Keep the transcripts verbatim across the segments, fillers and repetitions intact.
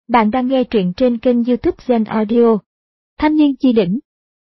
Bạn đang nghe truyện trên kênh YouTube Zen Audio. Thanh niên chi đỉnh.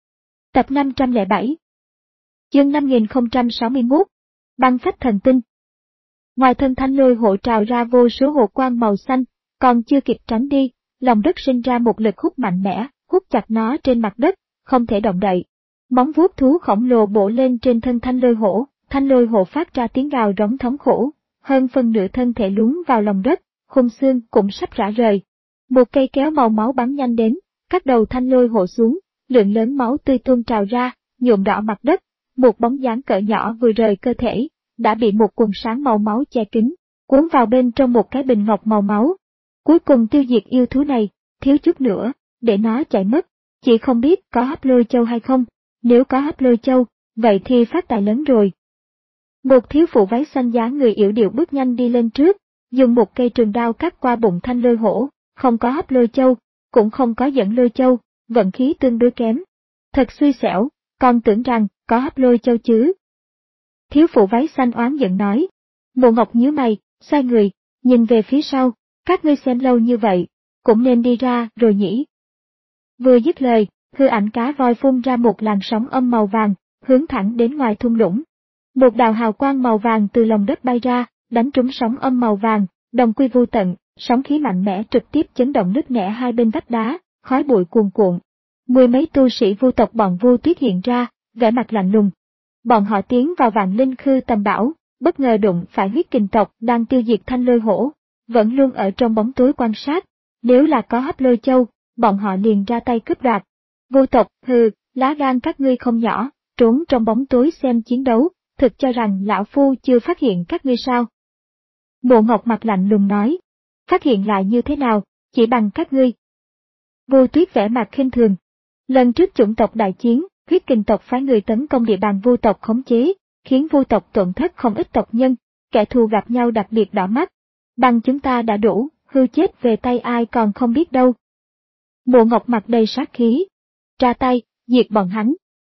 Tập năm trăm lẻ bảy. Chương năm nghìn không trăm sáu mươi mốt. Băng phách thần tinh. Ngoài thân thanh lôi hộ trào ra vô số hộ quang màu xanh, còn chưa kịp tránh đi, lòng đất sinh ra một lực hút mạnh mẽ, hút chặt nó trên mặt đất, không thể động đậy. Móng vuốt thú khổng lồ bổ lên trên thân thanh lôi hổ, thanh lôi hổ phát ra tiếng gào rống thống khổ, hơn phân nửa thân thể lún vào lòng đất, khung xương cũng sắp rã rời. Một cây kéo màu máu bắn nhanh đến, cắt đầu thanh lôi hổ xuống, lượng lớn máu tươi tuôn trào ra, nhuộm đỏ mặt đất. Một bóng dáng cỡ nhỏ vừa rời cơ thể, đã bị một quần sáng màu máu che kín, cuốn vào bên trong một cái bình ngọc màu máu. Cuối cùng tiêu diệt yêu thú này, thiếu chút nữa, để nó chạy mất. Chỉ không biết có hấp lôi châu hay không, nếu có hấp lôi châu, vậy thì phát tài lớn rồi. Một thiếu phụ váy xanh dáng người yểu điệu bước nhanh đi lên trước, dùng một cây trường đao cắt qua bụng thanh lôi hổ. Không có hấp lôi châu, cũng không có dẫn lôi châu, vận khí tương đối kém. Thật xui xẻo, còn tưởng rằng có hấp lôi châu chứ. Thiếu phụ váy xanh oán giận nói. Mộ Ngọc nhíu mày, xoay người, nhìn về phía sau, các ngươi xem lâu như vậy, cũng nên đi ra rồi nhỉ. Vừa dứt lời, hư ảnh cá voi phun ra một làn sóng âm màu vàng, hướng thẳng đến ngoài thung lũng. Một đạo hào quang màu vàng từ lòng đất bay ra, đánh trúng sóng âm màu vàng, đồng quy vô tận. Sóng khí mạnh mẽ trực tiếp chấn động nứt nẻ hai bên vách đá, khói bụi cuồn cuộn. Mười mấy tu sĩ vu tộc bọn Vu Tuyết hiện ra, vẻ mặt lạnh lùng. Bọn họ tiến vào Vạn Linh Khư tầm bảo, bất ngờ đụng phải huyết kình tộc đang tiêu diệt thanh lôi hổ, vẫn luôn ở trong bóng tối quan sát. Nếu là có hấp lôi châu, bọn họ liền ra tay cướp đoạt. Vu tộc, hừ, lá gan các ngươi không nhỏ, trốn trong bóng tối xem chiến đấu, thực cho rằng lão phu chưa phát hiện các ngươi sao? Mộ Ngọc mặt lạnh lùng nói. Phát hiện lại như thế nào, chỉ bằng các ngươi. Vô Tuyết vẻ mặt khinh thường. Lần trước chủng tộc đại chiến, huyết kình tộc phái người tấn công địa bàn Vu tộc khống chế, khiến Vu tộc tổn thất không ít tộc nhân, kẻ thù gặp nhau đặc biệt đỏ mắt. Bằng chúng ta đã đủ, hư chết về tay ai còn không biết đâu. Mộ Ngọc mặt đầy sát khí. Ra tay, diệt bọn hắn.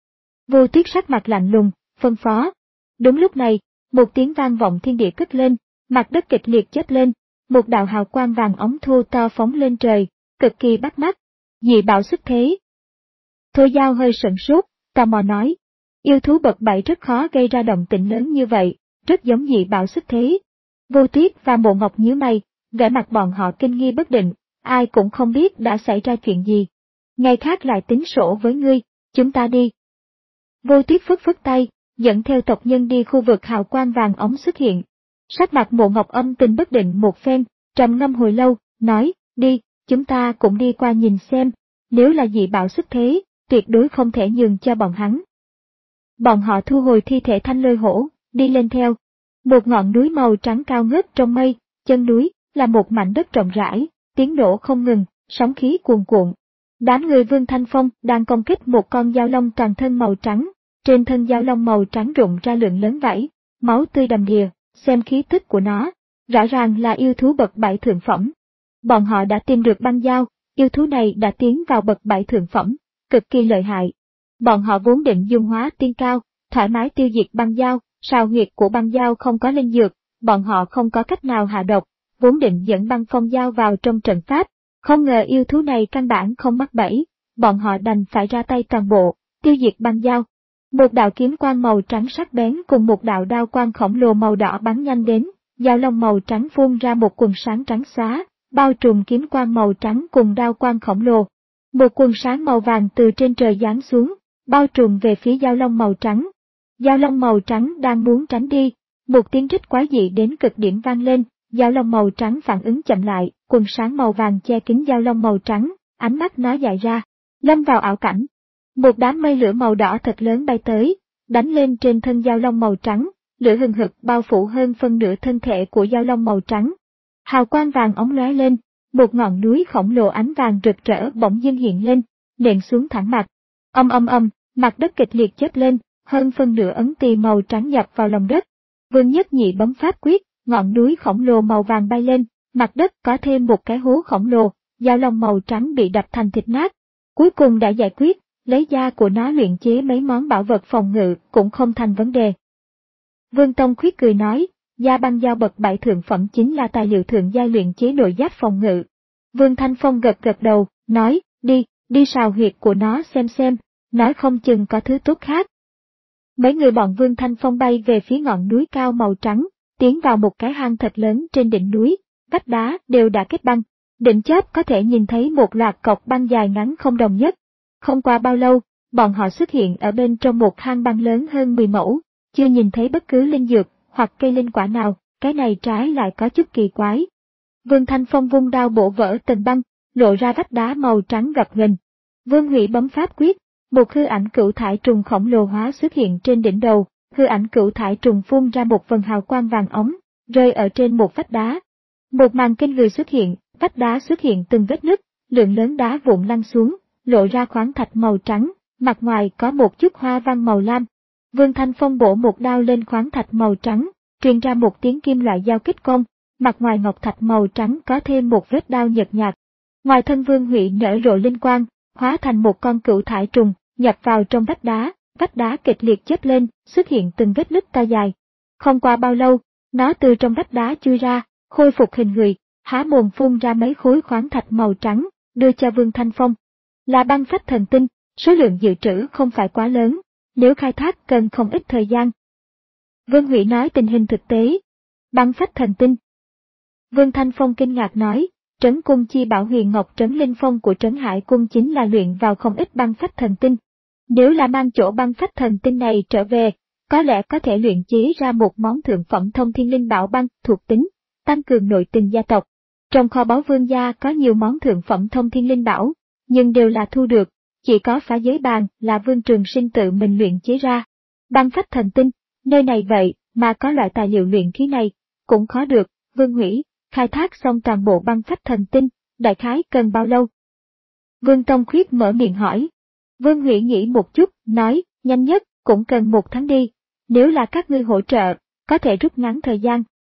Vô Tuyết sắc mặt lạnh lùng, phân phó. Đúng lúc này, một tiếng vang vọng thiên địa cất lên, mặt đất kịch liệt chớp lên. Một đạo hào quang vàng ống thô to phóng lên trời, cực kỳ bắt mắt. Dị bảo xuất thế. Thôi Giao hơi sửng sốt, tò mò nói. Yêu thú bậc bảy rất khó gây ra động tĩnh lớn như vậy, rất giống dị bảo xuất thế. Vô Tuyết và Mộ Ngọc nhíu mày, vẻ mặt bọn họ kinh nghi bất định, ai cũng không biết đã xảy ra chuyện gì. Ngày khác lại tính sổ với ngươi, chúng ta đi. Vô Tuyết phất phất tay, dẫn theo tộc nhân đi khu vực hào quang vàng ống xuất hiện. Sắc mặt Mộ Ngọc âm tình bất định một phen, trầm ngâm hồi lâu, nói, đi, chúng ta cũng đi qua nhìn xem, nếu là dị bảo xuất thế, tuyệt đối không thể nhường cho bọn hắn. Bọn họ thu hồi thi thể thanh lôi hổ, đi lên theo. Một ngọn núi màu trắng cao ngất trong mây, chân núi, là một mảnh đất rộng rãi, tiếng nổ không ngừng, sóng khí cuồn cuộn. Đám người Vương Thanh Phong đang công kích một con dao long toàn thân màu trắng, trên thân dao long màu trắng rụng ra lượng lớn vảy, máu tươi đầm đìa. Xem khí tức của nó, rõ ràng là yêu thú bậc bảy thượng phẩm. Bọn họ đã tìm được băng dao, yêu thú này đã tiến vào bậc bảy thượng phẩm, cực kỳ lợi hại. Bọn họ vốn định dung hóa tiên cao, thoải mái tiêu diệt băng dao, sao huyệt của băng dao không có linh dược, bọn họ không có cách nào hạ độc, vốn định dẫn băng phong dao vào trong trận pháp, không ngờ yêu thú này căn bản không mắc bẫy, bọn họ đành phải ra tay toàn bộ, tiêu diệt băng dao. Một đạo kiếm quang màu trắng sắc bén cùng một đạo đao quang khổng lồ màu đỏ bắn nhanh đến, dao long màu trắng phun ra một quần sáng trắng xóa, bao trùm kiếm quang màu trắng cùng đao quang khổng lồ. Một quần sáng màu vàng từ trên trời giáng xuống, bao trùm về phía dao long màu trắng. Dao long màu trắng đang muốn tránh đi, một tiếng rít quái dị đến cực điểm vang lên, dao long màu trắng phản ứng chậm lại, quần sáng màu vàng che kín dao long màu trắng, ánh mắt nó dại ra, lâm vào ảo cảnh. Một đám mây lửa màu đỏ thật lớn bay tới, đánh lên trên thân dao long màu trắng, lửa hừng hực bao phủ hơn phân nửa thân thể của dao long màu trắng. Hào quang vàng óng lóe lên, một ngọn núi khổng lồ ánh vàng rực rỡ bỗng dưng hiện lên, nện xuống thẳng mặt. Âm âm âm, mặt đất kịch liệt chớp lên, hơn phân nửa ấn tỳ màu trắng nhập vào lòng đất. Vương Nhất Nhị bấm pháp quyết, ngọn núi khổng lồ màu vàng bay lên, mặt đất có thêm một cái hố khổng lồ, dao long màu trắng bị đập thành thịt nát. Cuối cùng đã giải quyết. Lấy da của nó luyện chế mấy món bảo vật phòng ngự cũng không thành vấn đề. Vương Tông Khuyết cười nói, da băng dao bậc bảy thượng phẩm chính là tài liệu thượng giai luyện chế nội giáp phòng ngự. Vương Thanh Phong gật gật đầu, nói, đi, đi sào huyệt của nó xem xem, nói không chừng có thứ tốt khác. Mấy người bọn Vương Thanh Phong bay về phía ngọn núi cao màu trắng, tiến vào một cái hang thật lớn trên đỉnh núi, vách đá đều đã kết băng, đỉnh chóp có thể nhìn thấy một loạt cọc băng dài ngắn không đồng nhất. Không qua bao lâu, bọn họ xuất hiện ở bên trong một hang băng lớn hơn mười mẫu, chưa nhìn thấy bất cứ linh dược hoặc cây linh quả nào, cái này trái lại có chút kỳ quái. Vương Thanh Phong vung đao bổ vỡ tầng băng, lộ ra vách đá màu trắng gập ghềnh. Vương Hủy bấm pháp quyết, một hư ảnh cửu thải trùng khổng lồ hóa xuất hiện trên đỉnh đầu, hư ảnh cửu thải trùng phun ra một vầng hào quang vàng óng, rơi ở trên một vách đá. Một màn kinh người xuất hiện, vách đá xuất hiện từng vết nứt, lượng lớn đá vụn lăn xuống, lộ ra khoáng thạch màu trắng, mặt ngoài có một chút hoa văn màu lam. Vương Thanh Phong bổ một đao lên khoáng thạch màu trắng, truyền ra một tiếng kim loại giao kích công, mặt ngoài ngọc thạch màu trắng có thêm một vết đao nhợt nhạt. Ngoài thân Vương Hủy nở rộ linh quang, hóa thành một con cửu thải trùng, nhập vào trong vách đá, vách đá kịch liệt chớp lên, xuất hiện từng vết nứt to dài. Không qua bao lâu, nó từ trong vách đá chui ra, khôi phục hình người, há mồm phun ra mấy khối khoáng thạch màu trắng, đưa cho Vương Thanh Phong. Là băng phách thần tinh, số lượng dự trữ không phải quá lớn, nếu khai thác cần không ít thời gian. Vương Hủy nói tình hình thực tế. Băng phách thần tinh. Vương Thanh Phong kinh ngạc nói, Trấn Cung Chi Bảo Huyền Ngọc Trấn Linh Phong của Trấn Hải Cung chính là luyện vào không ít băng phách thần tinh. Nếu là mang chỗ băng phách thần tinh này trở về, có lẽ có thể luyện chế ra một món thượng phẩm thông thiên linh bảo băng thuộc tính, tăng cường nội tình gia tộc. Trong kho báu Vương gia có nhiều món thượng phẩm thông thiên linh bảo, nhưng đều là thu được, chỉ có phá giới bàn là Vương Trường Sinh tự mình luyện chế ra. Băng phách thần tinh, nơi này vậy mà có loại tài liệu luyện khí này, cũng khó được. Vương Hủy, khai thác xong toàn bộ băng phách thần tinh, đại khái cần bao lâu? Vương Tông Khuyết mở miệng hỏi. Vương Hủy nghĩ một chút, nói, nhanh nhất, cũng cần một tháng đi, nếu là các ngươi hỗ trợ, có thể rút ngắn thời gian.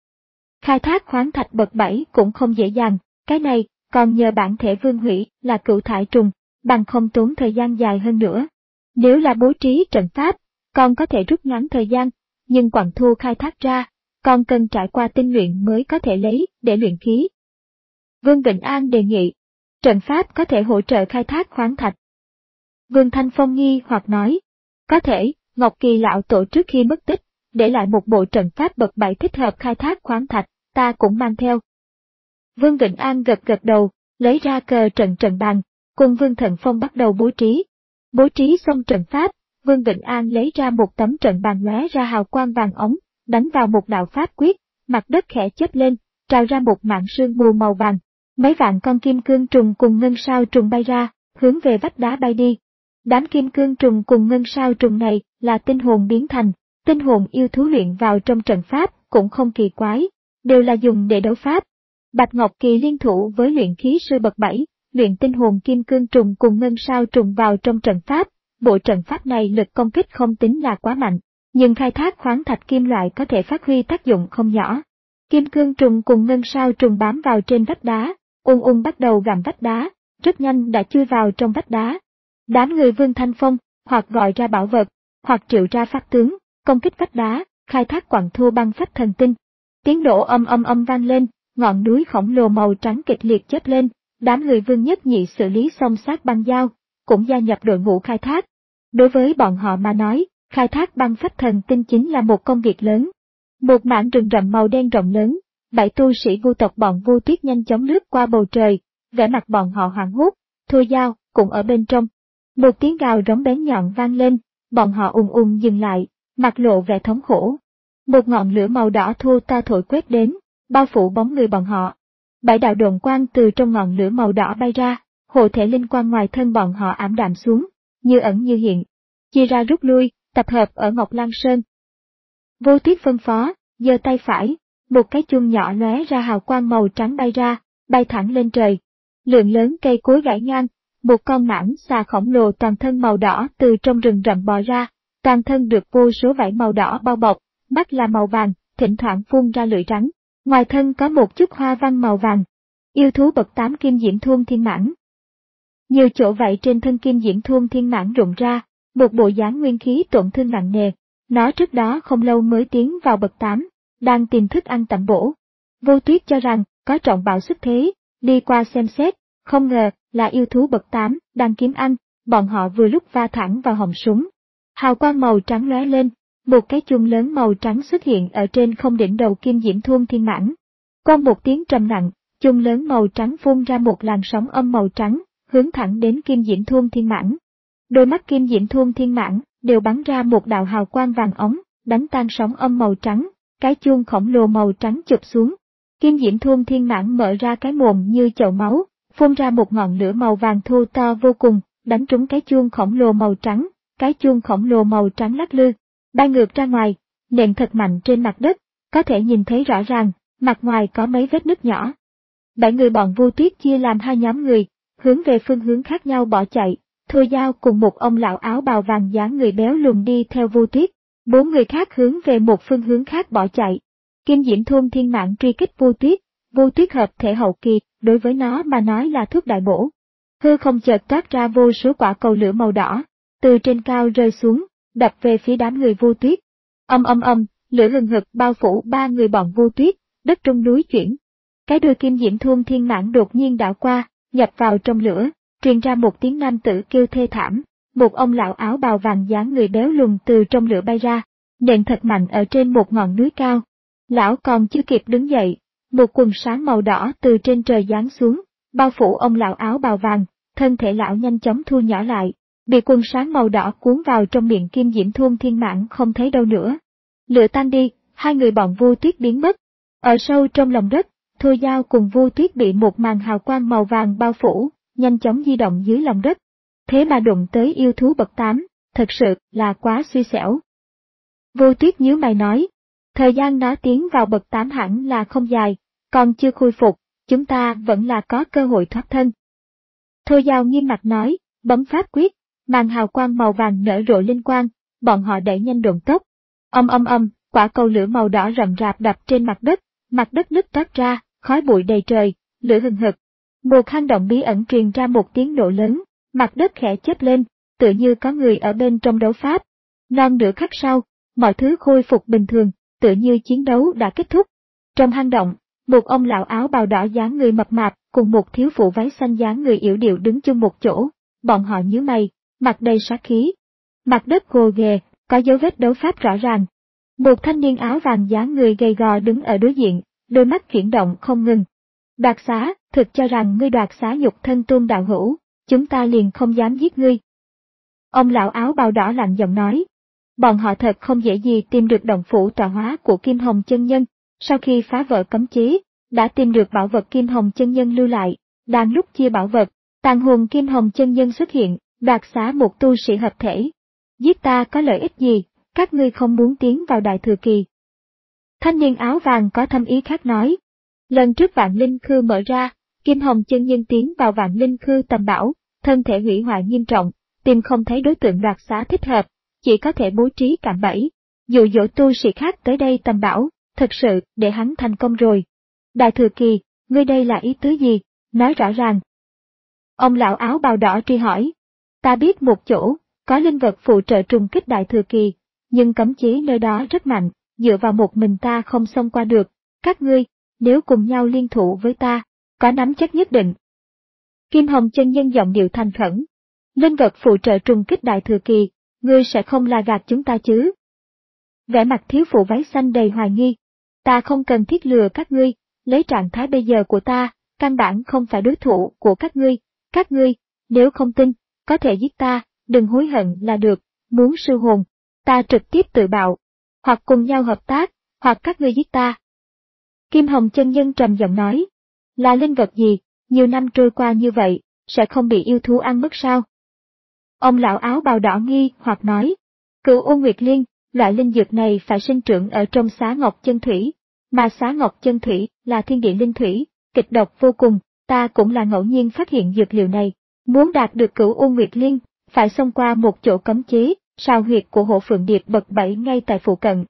Khai thác khoáng thạch bậc bảy cũng không dễ dàng, cái này, còn nhờ bản thể Vương Hủy là cửu thải trùng, bằng không tốn thời gian dài hơn nữa. Nếu là bố trí trận pháp, còn có thể rút ngắn thời gian, nhưng quặng thu khai thác ra, còn cần trải qua tinh luyện mới có thể lấy để luyện khí. Vương Vịnh An đề nghị, trận pháp có thể hỗ trợ khai thác khoáng thạch. Vương Thanh Phong nghi hoặc nói, có thể, Ngọc Kỳ lão tổ trước khi mất tích, để lại một bộ trận pháp bậc bảy thích hợp khai thác khoáng thạch, ta cũng mang theo. Vương Vịnh An gật gật đầu, lấy ra cờ trận trận bàn, cùng Vương Thần Phong bắt đầu bố trí. Bố trí xong trận pháp, Vương Vịnh An lấy ra một tấm trận bàn lóe ra hào quang vàng ống, đánh vào một đạo pháp quyết, mặt đất khẽ chớp lên, trào ra một mảng sương mù màu vàng. Mấy vạn con kim cương trùng cùng ngân sao trùng bay ra, hướng về vách đá bay đi. Đám kim cương trùng cùng ngân sao trùng này là tinh hồn biến thành, tinh hồn yêu thú luyện vào trong trận pháp cũng không kỳ quái, đều là dùng để đấu pháp. Bạch Ngọc Kỳ liên thủ với luyện khí sư bậc bảy, luyện tinh hồn kim cương trùng cùng ngân sao trùng vào trong trận pháp, bộ trận pháp này lực công kích không tính là quá mạnh, nhưng khai thác khoáng thạch kim loại có thể phát huy tác dụng không nhỏ. Kim cương trùng cùng ngân sao trùng bám vào trên vách đá, ung ung bắt đầu gặm vách đá, rất nhanh đã chui vào trong vách đá. Đám người Vương Thanh Phong, hoặc gọi ra bảo vật, hoặc triệu ra pháp tướng, công kích vách đá, khai thác quặng thô băng phách thần tinh. Tiếng nổ âm âm âm vang lên, ngọn núi khổng lồ màu trắng kịch liệt chớp lên, đám người Vương Nhất Nhị xử lý xong xác băng dao, cũng gia nhập đội ngũ khai thác. Đối với bọn họ mà nói, khai thác băng phách thần tinh chính là một công việc lớn. Một mảng rừng rậm màu đen rộng lớn, bảy tu sĩ vu tộc bọn Vu Tuyết nhanh chóng lướt qua bầu trời, vẻ mặt bọn họ hoảng hốt, Thôi Giao cũng ở bên trong. Một tiếng gào rống bén nhọn vang lên, bọn họ ùng ùng dừng lại, mặt lộ vẻ thống khổ. Một ngọn lửa màu đỏ thô to thổi quét đến, bao phủ bóng người bọn họ. Bảy đạo độn quang từ trong ngọn lửa màu đỏ bay ra, hộ thể linh quang ngoài thân bọn họ ảm đạm xuống, như ẩn như hiện. Chia ra rút lui, tập hợp ở Ngọc Lan Sơn. Vô Tuyết phân phó, giơ tay phải, một cái chuông nhỏ lóe ra hào quang màu trắng bay ra, bay thẳng lên trời. Lượng lớn cây cối gãy ngang, một con mãng xà khổng lồ toàn thân màu đỏ từ trong rừng rậm bò ra, toàn thân được vô số vảy màu đỏ bao bọc, mắt là màu vàng, thỉnh thoảng phun ra lưỡi rắn, ngoài thân có một chút hoa văn màu vàng. Yêu thú bậc tám Kim Diễm Thuôn Thiên Mãng. Nhiều chỗ vảy trên thân Kim Diễm Thuôn Thiên Mãng rụng ra, một bộ dáng nguyên khí tổn thương nặng nề. Nó trước đó không lâu mới tiến vào bậc tám, đang tìm thức ăn tẩm bổ. Vô Tuyết cho rằng, có trọng bạo xuất thế, đi qua xem xét, không ngờ là yêu thú bậc tám đang kiếm ăn, bọn họ vừa lúc va thẳng vào họng súng. Hào quang màu trắng lóe lên, một cái chuông lớn màu trắng xuất hiện ở trên không đỉnh đầu Kim Diễm Thuôn Thiên Mãng. Con một tiếng trầm nặng, chuông lớn màu trắng phun ra một làn sóng âm màu trắng, hướng thẳng đến Kim Diễm Thuôn Thiên Mãng. Đôi mắt Kim Diễm Thuôn Thiên Mãng đều bắn ra một đạo hào quang vàng óng, đánh tan sóng âm màu trắng, cái chuông khổng lồ màu trắng chụp xuống. Kim Diễm Thuôn Thiên Mãng mở ra cái mồm như chậu máu, phun ra một ngọn lửa màu vàng thô to vô cùng, đánh trúng cái chuông khổng lồ màu trắng, cái chuông khổng lồ màu trắng lắc lư, bay ngược ra ngoài, nện thật mạnh trên mặt đất, có thể nhìn thấy rõ ràng, mặt ngoài có mấy vết nứt nhỏ. Bảy người bọn Vu Tuyết chia làm hai nhóm người, hướng về phương hướng khác nhau bỏ chạy, Thôi Dao cùng một ông lão áo bào vàng dáng người béo lùn đi theo Vu Tuyết, bốn người khác hướng về một phương hướng khác bỏ chạy. Kim Diễm Thuôn Thiên Mãng truy kích Vu Tuyết, Vu Tuyết hợp thể hậu kỳ, đối với nó mà nói là thuốc đại bổ. Hư không chợt toát ra vô số quả cầu lửa màu đỏ, từ trên cao rơi xuống, đập về phía đám người Vu Tuyết. Âm âm âm, lửa hừng hực bao phủ ba người bọn Vu Tuyết, đất trung núi chuyển. Cái đuôi Kim Diễm Thuôn Thiên Mãng đột nhiên đảo qua, nhập vào trong lửa, truyền ra một tiếng nam tử kêu thê thảm. Một ông lão áo bào vàng dáng người béo lùn từ trong lửa bay ra, nện thật mạnh ở trên một ngọn núi cao. Lão còn chưa kịp đứng dậy, một quần sáng màu đỏ từ trên trời giáng xuống, bao phủ ông lão áo bào vàng, thân thể lão nhanh chóng thu nhỏ lại, bị quần sáng màu đỏ cuốn vào trong miệng Kim Diễm Thuôn Thiên Mãng không thấy đâu nữa. Lửa tan đi, hai người bọn Vu Tuyết biến mất. Ở sâu trong lòng đất, Thôi Dao cùng Vu Tuyết bị một màn hào quang màu vàng bao phủ, nhanh chóng di động dưới lòng đất. Thế mà đụng tới yêu thú bậc tám, thật sự là quá xui xẻo. Vu Tuyết nhíu mày nói, thời gian nó tiến vào bậc tám hẳn là không dài, còn chưa khôi phục, chúng ta vẫn là có cơ hội thoát thân. Thôi Dao nghiêm mặt nói, bấm pháp quyết, màn hào quang màu vàng nở rộ linh quang, bọn họ đẩy nhanh độn tốc. Âm âm âm, quả cầu lửa màu đỏ rậm rạp đập trên mặt đất, mặt đất nứt toát ra, khói bụi đầy trời, lửa hừng hực. Một hang động bí ẩn truyền ra một tiếng nổ lớn, mặt đất khẽ chớp lên, tựa như có người ở bên trong đấu pháp. Non nửa khắc sau, mọi thứ khôi phục bình thường, tựa như chiến đấu đã kết thúc. Trong hang động, một ông lão áo bào đỏ dáng người mập mạp cùng một thiếu phụ váy xanh dáng người yểu điệu đứng chung một chỗ, bọn họ nhíu mày, mặt đầy sát khí. Mặt đất gồ ghề, có dấu vết đấu pháp rõ ràng. Một thanh niên áo vàng dáng người gầy gò đứng ở đối diện, đôi mắt chuyển động không ngừng. Đoạt xá, thực cho rằng ngươi đoạt xá nhục thân Tôn đạo hữu, chúng ta liền không dám giết ngươi. Ông lão áo bào đỏ lạnh giọng nói. Bọn họ thật không dễ gì tìm được động phủ tọa hóa của Kim Hồng chân nhân, sau khi phá vỡ cấm chế, đã tìm được bảo vật Kim Hồng chân nhân lưu lại, đang lúc chia bảo vật, tàn hồn Kim Hồng chân nhân xuất hiện, đoạt xá một tu sĩ hợp thể. Giết ta có lợi ích gì, các ngươi không muốn tiến vào đại thừa kỳ. Thanh niên áo vàng có thâm ý khác nói. Lần trước Vạn Linh Khư mở ra, Kim Hồng chân nhân tiến vào Vạn Linh Khư tầm bảo, thân thể hủy hoại nghiêm trọng, tìm không thấy đối tượng đoạt xá thích hợp, chỉ có thể bố trí cạm bẫy, dụ dỗ tu sĩ khác tới đây tầm bảo, thật sự để hắn thành công rồi. Đại thừa kỳ, ngươi đây là ý tứ gì, nói rõ ràng. Ông lão áo bào đỏ truy hỏi. Ta biết một chỗ, có linh vật phụ trợ trùng kích đại thừa kỳ, nhưng cấm chế nơi đó rất mạnh, dựa vào một mình ta không xông qua được, các ngươi, nếu cùng nhau liên thủ với ta, có nắm chắc nhất định. Kim Hồng chân nhân giọng điệu thành khẩn. Linh vật phụ trợ trùng kích đại thừa kỳ, ngươi sẽ không là gạt chúng ta chứ? Vẻ mặt thiếu phụ váy xanh đầy hoài nghi. Ta không cần thiết lừa các ngươi, lấy trạng thái bây giờ của ta, căn bản không phải đối thủ của các ngươi. Các ngươi, nếu không tin, có thể giết ta, đừng hối hận là được, muốn sư hồn, ta trực tiếp tự bạo, hoặc cùng nhau hợp tác, hoặc các ngươi giết ta. Kim Hồng chân nhân trầm giọng nói, là linh vật gì, nhiều năm trôi qua như vậy, sẽ không bị yêu thú ăn mất sao? Ông lão áo bào đỏ nghi hoặc nói, Cửu U Nguyệt Liên, loại linh dược này phải sinh trưởng ở trong xá ngọc chân thủy, mà xá ngọc chân thủy là thiên địa linh thủy, kịch độc vô cùng, ta cũng là ngẫu nhiên phát hiện dược liệu này, muốn đạt được Cửu U Nguyệt Liên, phải xông qua một chỗ cấm chế, sao huyệt của Hổ Phượng Điệp bậc bảy ngay tại phụ cận.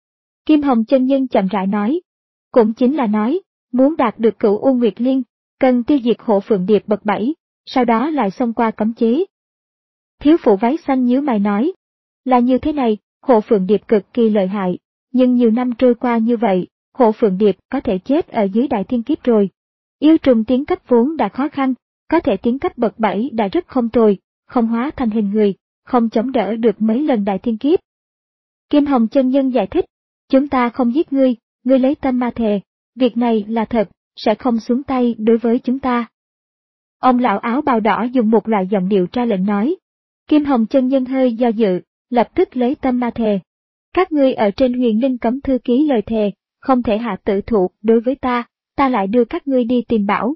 Kim Hồng chân nhân chậm rãi nói, cũng chính là nói, muốn đạt được Cửu U Nguyệt Liên, cần tiêu diệt Hổ Phượng Điệp bậc bảy, sau đó lại xông qua cấm chế. Thiếu phụ váy xanh nhíu mày nói, là như thế này, Hổ Phượng Điệp cực kỳ lợi hại, nhưng nhiều năm trôi qua như vậy, Hổ Phượng Điệp có thể chết ở dưới đại thiên kiếp rồi. Yêu trùng tiến cấp vốn đã khó khăn, có thể tiến cấp bậc bảy đã rất không tồi, không hóa thành hình người, không chống đỡ được mấy lần đại thiên kiếp. Kim Hồng chân nhân giải thích, chúng ta không giết ngươi, ngươi lấy tâm ma thề, việc này là thật, sẽ không xuống tay đối với chúng ta. Ông lão áo bào đỏ dùng một loại giọng điệu ra lệnh nói. Kim Hồng chân nhân hơi do dự, lập tức lấy tâm ma thề. Các ngươi ở trên huyền linh cấm thư ký lời thề, không thể hạ tử thủ đối với ta, ta lại đưa các ngươi đi tìm bảo.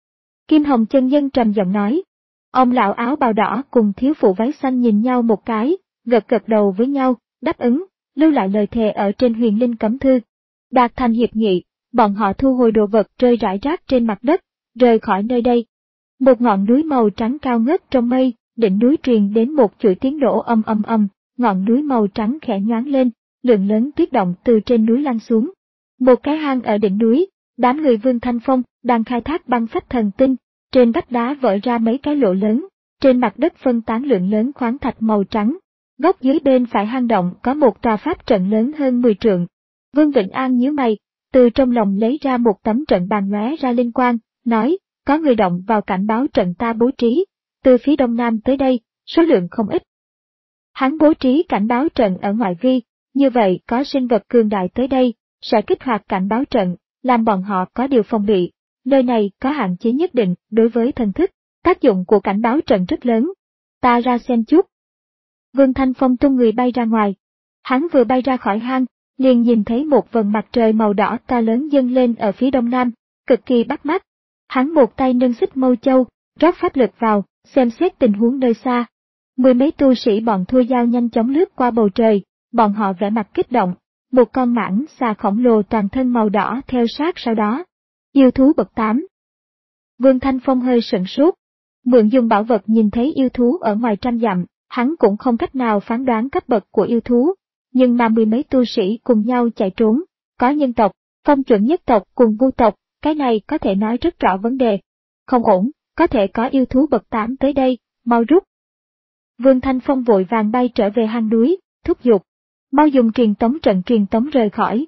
Kim Hồng chân nhân trầm giọng nói. Ông lão áo bào đỏ cùng thiếu phụ váy xanh nhìn nhau một cái, gật gật đầu với nhau, đáp ứng, lưu lại lời thề ở trên huyền linh cấm thư. Đạt thành hiệp nghị, bọn họ thu hồi đồ vật rơi rải rác trên mặt đất, rời khỏi nơi đây. Một ngọn núi màu trắng cao ngất trong mây, đỉnh núi truyền đến một chuỗi tiếng nổ ầm ầm ầm, ngọn núi màu trắng khẽ nhoáng lên, lượng lớn tuyết động từ trên núi lăn xuống. Một cái hang ở đỉnh núi, đám người Vương Thanh Phong đang khai thác băng phách thần tinh, trên vách đá vỡ ra mấy cái lỗ lớn, trên mặt đất phân tán lượng lớn khoáng thạch màu trắng. Góc dưới bên phải hang động có một tòa pháp trận lớn hơn mười trượng. Vương Vĩnh An nhíu mày, từ trong lòng lấy ra một tấm trận bàn lóe ra linh quang, nói, có người động vào cảnh báo trận ta bố trí, từ phía đông nam tới đây, số lượng không ít. Hắn bố trí cảnh báo trận ở ngoại vi, như vậy có sinh vật cường đại tới đây, sẽ kích hoạt cảnh báo trận, làm bọn họ có điều phòng bị. Nơi này có hạn chế nhất định đối với thần thức, tác dụng của cảnh báo trận rất lớn. Ta ra xem chút. Vương Thanh Phong tung người bay ra ngoài. Hắn vừa bay ra khỏi hang, liền nhìn thấy một vầng mặt trời màu đỏ to lớn dâng lên ở phía đông nam, cực kỳ bắt mắt. Hắn một tay nâng xích mâu châu, rót pháp lực vào, xem xét tình huống nơi xa. Mười mấy tu sĩ bọn Thua Dao nhanh chóng lướt qua bầu trời, bọn họ vẻ mặt kích động, một con mãng xà khổng lồ toàn thân màu đỏ theo sát sau đó. Yêu thú bậc tám. Vương Thanh Phong hơi sửng sốt. Mượn dùng bảo vật nhìn thấy yêu thú ở ngoài trăm dặm, hắn cũng không cách nào phán đoán cấp bậc của yêu thú. Nhưng mà mười mấy tu sĩ cùng nhau chạy trốn, có nhân tộc, phong chuẩn nhất tộc cùng vu tộc, cái này có thể nói rất rõ vấn đề. Không ổn, có thể có yêu thú bậc tám tới đây, mau rút. Vương Thanh Phong vội vàng bay trở về hang núi, thúc giục. Mau dùng truyền tống trận truyền tống rời khỏi.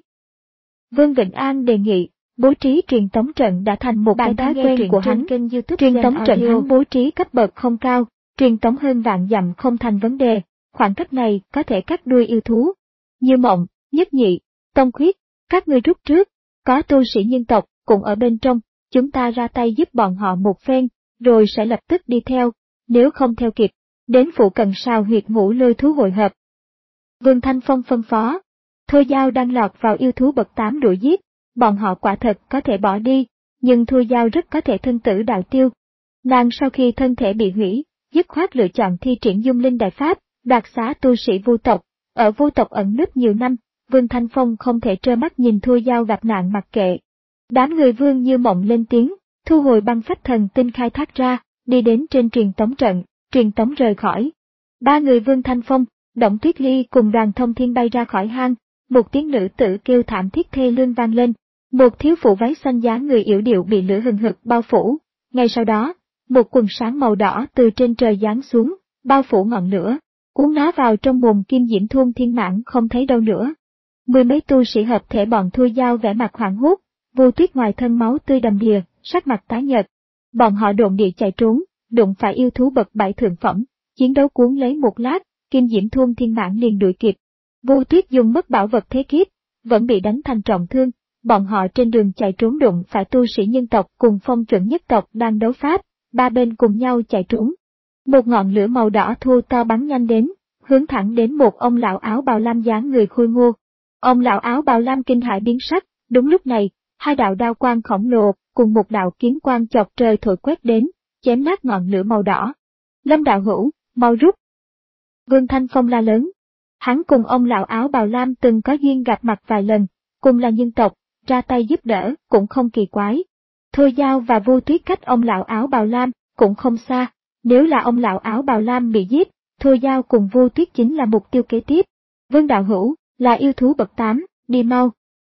Vương Vĩnh An đề nghị, bố trí truyền tống trận đã thành một cái thói quen của hắn. Truyền tống trận hắn bố trí cấp bậc không cao, truyền tống hơn vạn dặm không thành vấn đề, khoảng cách này có thể cắt đuôi yêu thú. Như Mộng, Nhất Nhị, Tông Khuyết, các ngươi rút trước, có tu sĩ nhân tộc cũng ở bên trong, chúng ta ra tay giúp bọn họ một phen, rồi sẽ lập tức đi theo, nếu không theo kịp, đến phụ cận sao huyệt ngũ lôi thú hội hợp. Vương Thanh Phong phân phó, Thua Dao đang lọt vào yêu thú bậc tám đuổi giết, bọn họ quả thật có thể bỏ đi, nhưng Thua Dao rất có thể thân tử đạo tiêu. Nàng sau khi thân thể bị hủy, dứt khoát lựa chọn thi triển dung linh đại pháp, đoạt xá tu sĩ vu tộc, ở vu tộc ẩn núp nhiều năm, Vương Thanh Phong không thể trơ mắt nhìn Thua Dao gặp nạn mặc kệ. Đám người Vương Như Mộng lên tiếng, thu hồi băng phách thần tinh khai thác ra, đi đến trên truyền tống trận, truyền tống rời khỏi. Ba người Vương Thanh Phong, Động Tuyết Ly cùng Đoàn Thông Thiên bay ra khỏi hang, một tiếng nữ tử kêu thảm thiết thê lương vang lên, một thiếu phụ váy xanh dáng người yểu điệu bị lửa hừng hực bao phủ. Ngay sau đó, một quần sáng màu đỏ từ trên trời giáng xuống, bao phủ ngọn lửa, cuốn nó vào trong mồm Kim Diễm Thôn Thiên Mãng không thấy đâu nữa. Mười mấy tu sĩ hợp thể bọn Thua Dao vẻ mặt hoảng hốt, Vu Tuyết ngoài thân máu tươi đầm đìa, sắc mặt tái nhợt. Bọn họ độn địa chạy trốn, đụng phải yêu thú bậc bảy thượng phẩm, chiến đấu cuốn lấy một lát, Kim Diễm Thôn Thiên Mãng liền đuổi kịp. Vu Tuyết dùng mất bảo vật thế kiếp, vẫn bị đánh thành trọng thương. Bọn họ trên đường chạy trốn đụng phải tu sĩ nhân tộc cùng phong chuẩn nhất tộc đang đấu pháp, ba bên cùng nhau chạy trốn. Một ngọn lửa màu đỏ thô to bắn nhanh đến, hướng thẳng đến một ông lão áo bào lam dáng người khôi ngô. Ông lão áo bào lam kinh hãi biến sắc, đúng lúc này, hai đạo đao quang khổng lồ cùng một đạo kiếm quang chọc trời thổi quét đến, chém nát ngọn lửa màu đỏ. Lâm đạo hữu, mau rút. Vương Thanh Phong la lớn. Hắn cùng ông lão áo bào lam từng có duyên gặp mặt vài lần, cùng là nhân tộc, ra tay giúp đỡ cũng không kỳ quái. Thua Dao và Vu Tuyết cách ông lão áo bào lam cũng không xa, nếu là ông lão áo bào lam bị giết, Thua Dao cùng Vu Tuyết chính là mục tiêu kế tiếp. Vương đạo hữu, là yêu thú bậc tám, đi mau.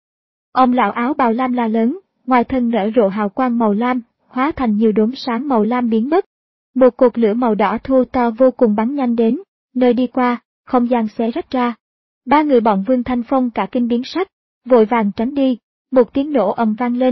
Ông lão áo bào lam la lớn, ngoài thân nở rộ hào quang màu lam, hóa thành nhiều đốm sáng màu lam biến mất. Một cột lửa màu đỏ thô to vô cùng bắn nhanh đến, nơi đi qua, không gian xé rách ra. Ba người bọn Vương Thanh Phong cả kinh biến sắc, vội vàng tránh đi, một tiếng nổ ầm vang lên,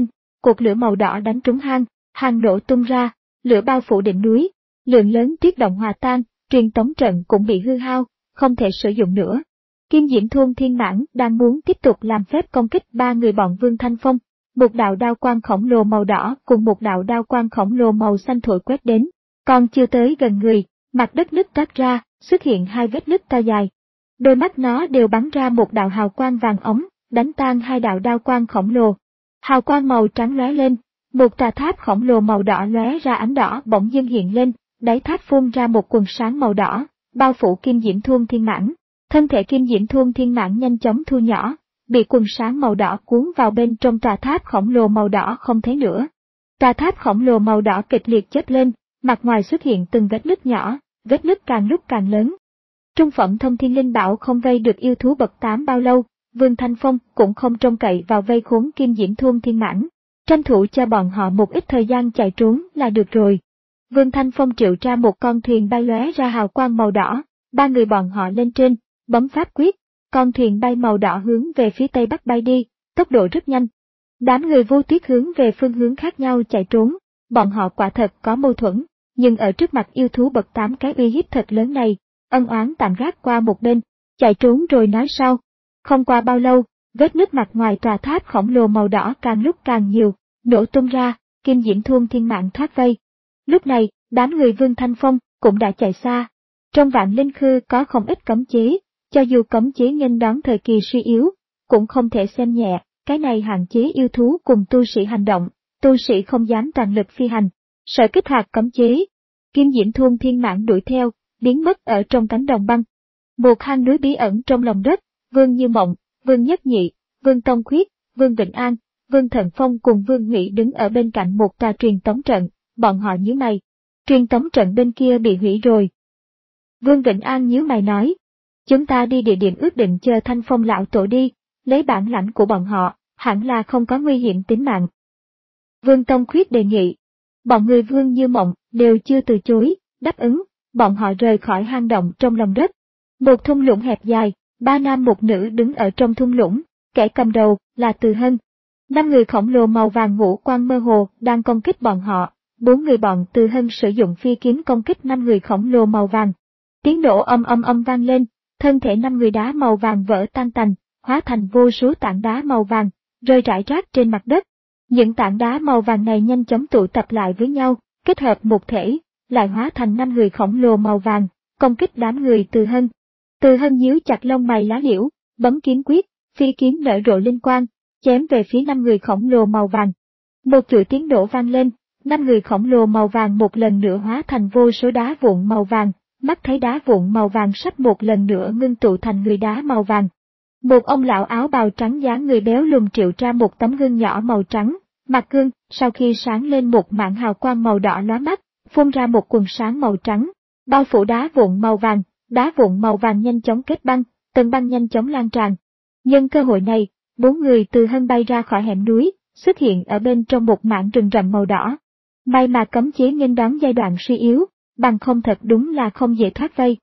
cột lửa màu đỏ đánh trúng hang, hang nổ tung ra, lửa bao phủ đỉnh núi, lượng lớn tuyết động hòa tan, truyền tống trận cũng bị hư hao, không thể sử dụng nữa. Kim Diễm Thuôn Thiên Mãn đang muốn tiếp tục làm phép công kích ba người bọn Vương Thanh Phong, một đạo đao quang khổng lồ màu đỏ cùng một đạo đao quang khổng lồ màu xanh thổi quét đến, còn chưa tới gần người, mặt đất nứt toát ra, xuất hiện hai vết nứt to dài. Đôi mắt nó đều bắn ra một đạo hào quang vàng ống, đánh tan hai đạo đao quang khổng lồ. Hào quang màu trắng lóe lên, một tòa tháp khổng lồ màu đỏ lóe ra ánh đỏ bỗng dưng hiện lên, đáy tháp phun ra một quần sáng màu đỏ, bao phủ Kim Diễm Thuôn Thiên Mãn. Thân thể Kim Diễm Thuôn Thiên Mãn nhanh chóng thu nhỏ, bị quần sáng màu đỏ cuốn vào bên trong tòa tháp khổng lồ màu đỏ không thấy nữa. Tòa tháp khổng lồ màu đỏ kịch liệt chớp lên, mặt ngoài xuất hiện từng vết nứt nhỏ, vết nứt càng lúc càng lớn. Trung phẩm thông thiên linh bảo không vây được yêu thú bậc tám bao lâu, Vương Thanh Phong cũng không trông cậy vào vây khốn Kim Diễm Thuôn Thiên Mãn, tranh thủ cho bọn họ một ít thời gian chạy trốn là được rồi. Vương Thanh Phong triệu ra một con thuyền bay lóe ra hào quang màu đỏ, ba người bọn họ lên trên, bấm pháp quyết, con thuyền bay màu đỏ hướng về phía tây bắc bay đi, tốc độ rất nhanh. Đám người Vô Tuyết hướng về phương hướng khác nhau chạy trốn, bọn họ quả thật có mâu thuẫn, nhưng ở trước mặt yêu thú bậc tám cái uy hiếp thật lớn này, ân oán tạm gác qua một bên, chạy trốn rồi nói sau. Không qua bao lâu, vết nứt mặt ngoài tòa tháp khổng lồ màu đỏ càng lúc càng nhiều, nổ tung ra, Kim Diễm Thuôn Thiên Mãn thoát vây. Lúc này, đám người Vương Thanh Phong cũng đã chạy xa. Trong Vạn Linh Khư có không ít cấm chế, cho dù cấm chế nghênh đón thời kỳ suy yếu, cũng không thể xem nhẹ, cái này hạn chế yêu thú cùng tu sĩ hành động, tu sĩ không dám toàn lực phi hành, sợ kích hoạt cấm chế. Kim Diễm Thuôn Thiên Mãn đuổi theo, biến mất ở trong cánh đồng băng. Một hang núi bí ẩn trong lòng đất, Vương Như Mộng, Vương Nhất Nhị, Vương Tông Khuyết, Vương Vịnh An, Vương Thần Phong cùng Vương Ngụy đứng ở bên cạnh một tòa truyền tống trận, bọn họ nhíu mày. Truyền tống trận bên kia bị hủy rồi. Vương Vịnh An nhíu mày nói, chúng ta đi địa điểm ước định chờ Thanh Phong lão tổ đi, lấy bản lãnh của bọn họ, hẳn là không có nguy hiểm tính mạng. Vương Tông Khuyết đề nghị, bọn người Vương Như Mộng đều chưa từ chối, đáp ứng, bọn họ rời khỏi hang động trong lòng đất. Một thung lũng hẹp dài, ba nam một nữ đứng ở trong thung lũng, kẻ cầm đầu là Từ Hân. Năm người khổng lồ màu vàng ngũ quang mơ hồ đang công kích bọn họ, bốn người bọn Từ Hân sử dụng phi kiếm công kích năm người khổng lồ màu vàng. Tiếng nổ âm âm âm vang lên, thân thể năm người đá màu vàng vỡ tan tành, hóa thành vô số tảng đá màu vàng, rơi rải rác trên mặt đất. Những tảng đá màu vàng này nhanh chóng tụ tập lại với nhau, kết hợp một thể, lại hóa thành năm người khổng lồ màu vàng, công kích đám người Từ Hân. Từ Hân nhíu chặt lông mày lá liễu, bấm kiếm quyết, phi kiếm nở rộ linh quang, chém về phía năm người khổng lồ màu vàng. Một chuỗi tiếng nổ vang lên, năm người khổng lồ màu vàng một lần nữa hóa thành vô số đá vụn màu vàng, mắt thấy đá vụn màu vàng sắp một lần nữa ngưng tụ thành người đá màu vàng. Một ông lão áo bào trắng dáng người béo lùn triệu ra một tấm gương nhỏ màu trắng, mặt gương sau khi sáng lên một mảng hào quang màu đỏ lóa mắt, phun ra một quần sáng màu trắng, bao phủ đá vụn màu vàng, đá vụn màu vàng nhanh chóng kết băng, tầng băng nhanh chóng lan tràn. Nhân cơ hội này, bốn người Từ Hân bay ra khỏi hẻm núi, xuất hiện ở bên trong một mảng rừng rậm màu đỏ. May mà cấm chế nghênh đón giai đoạn suy yếu, bằng không thật đúng là không dễ thoát vây.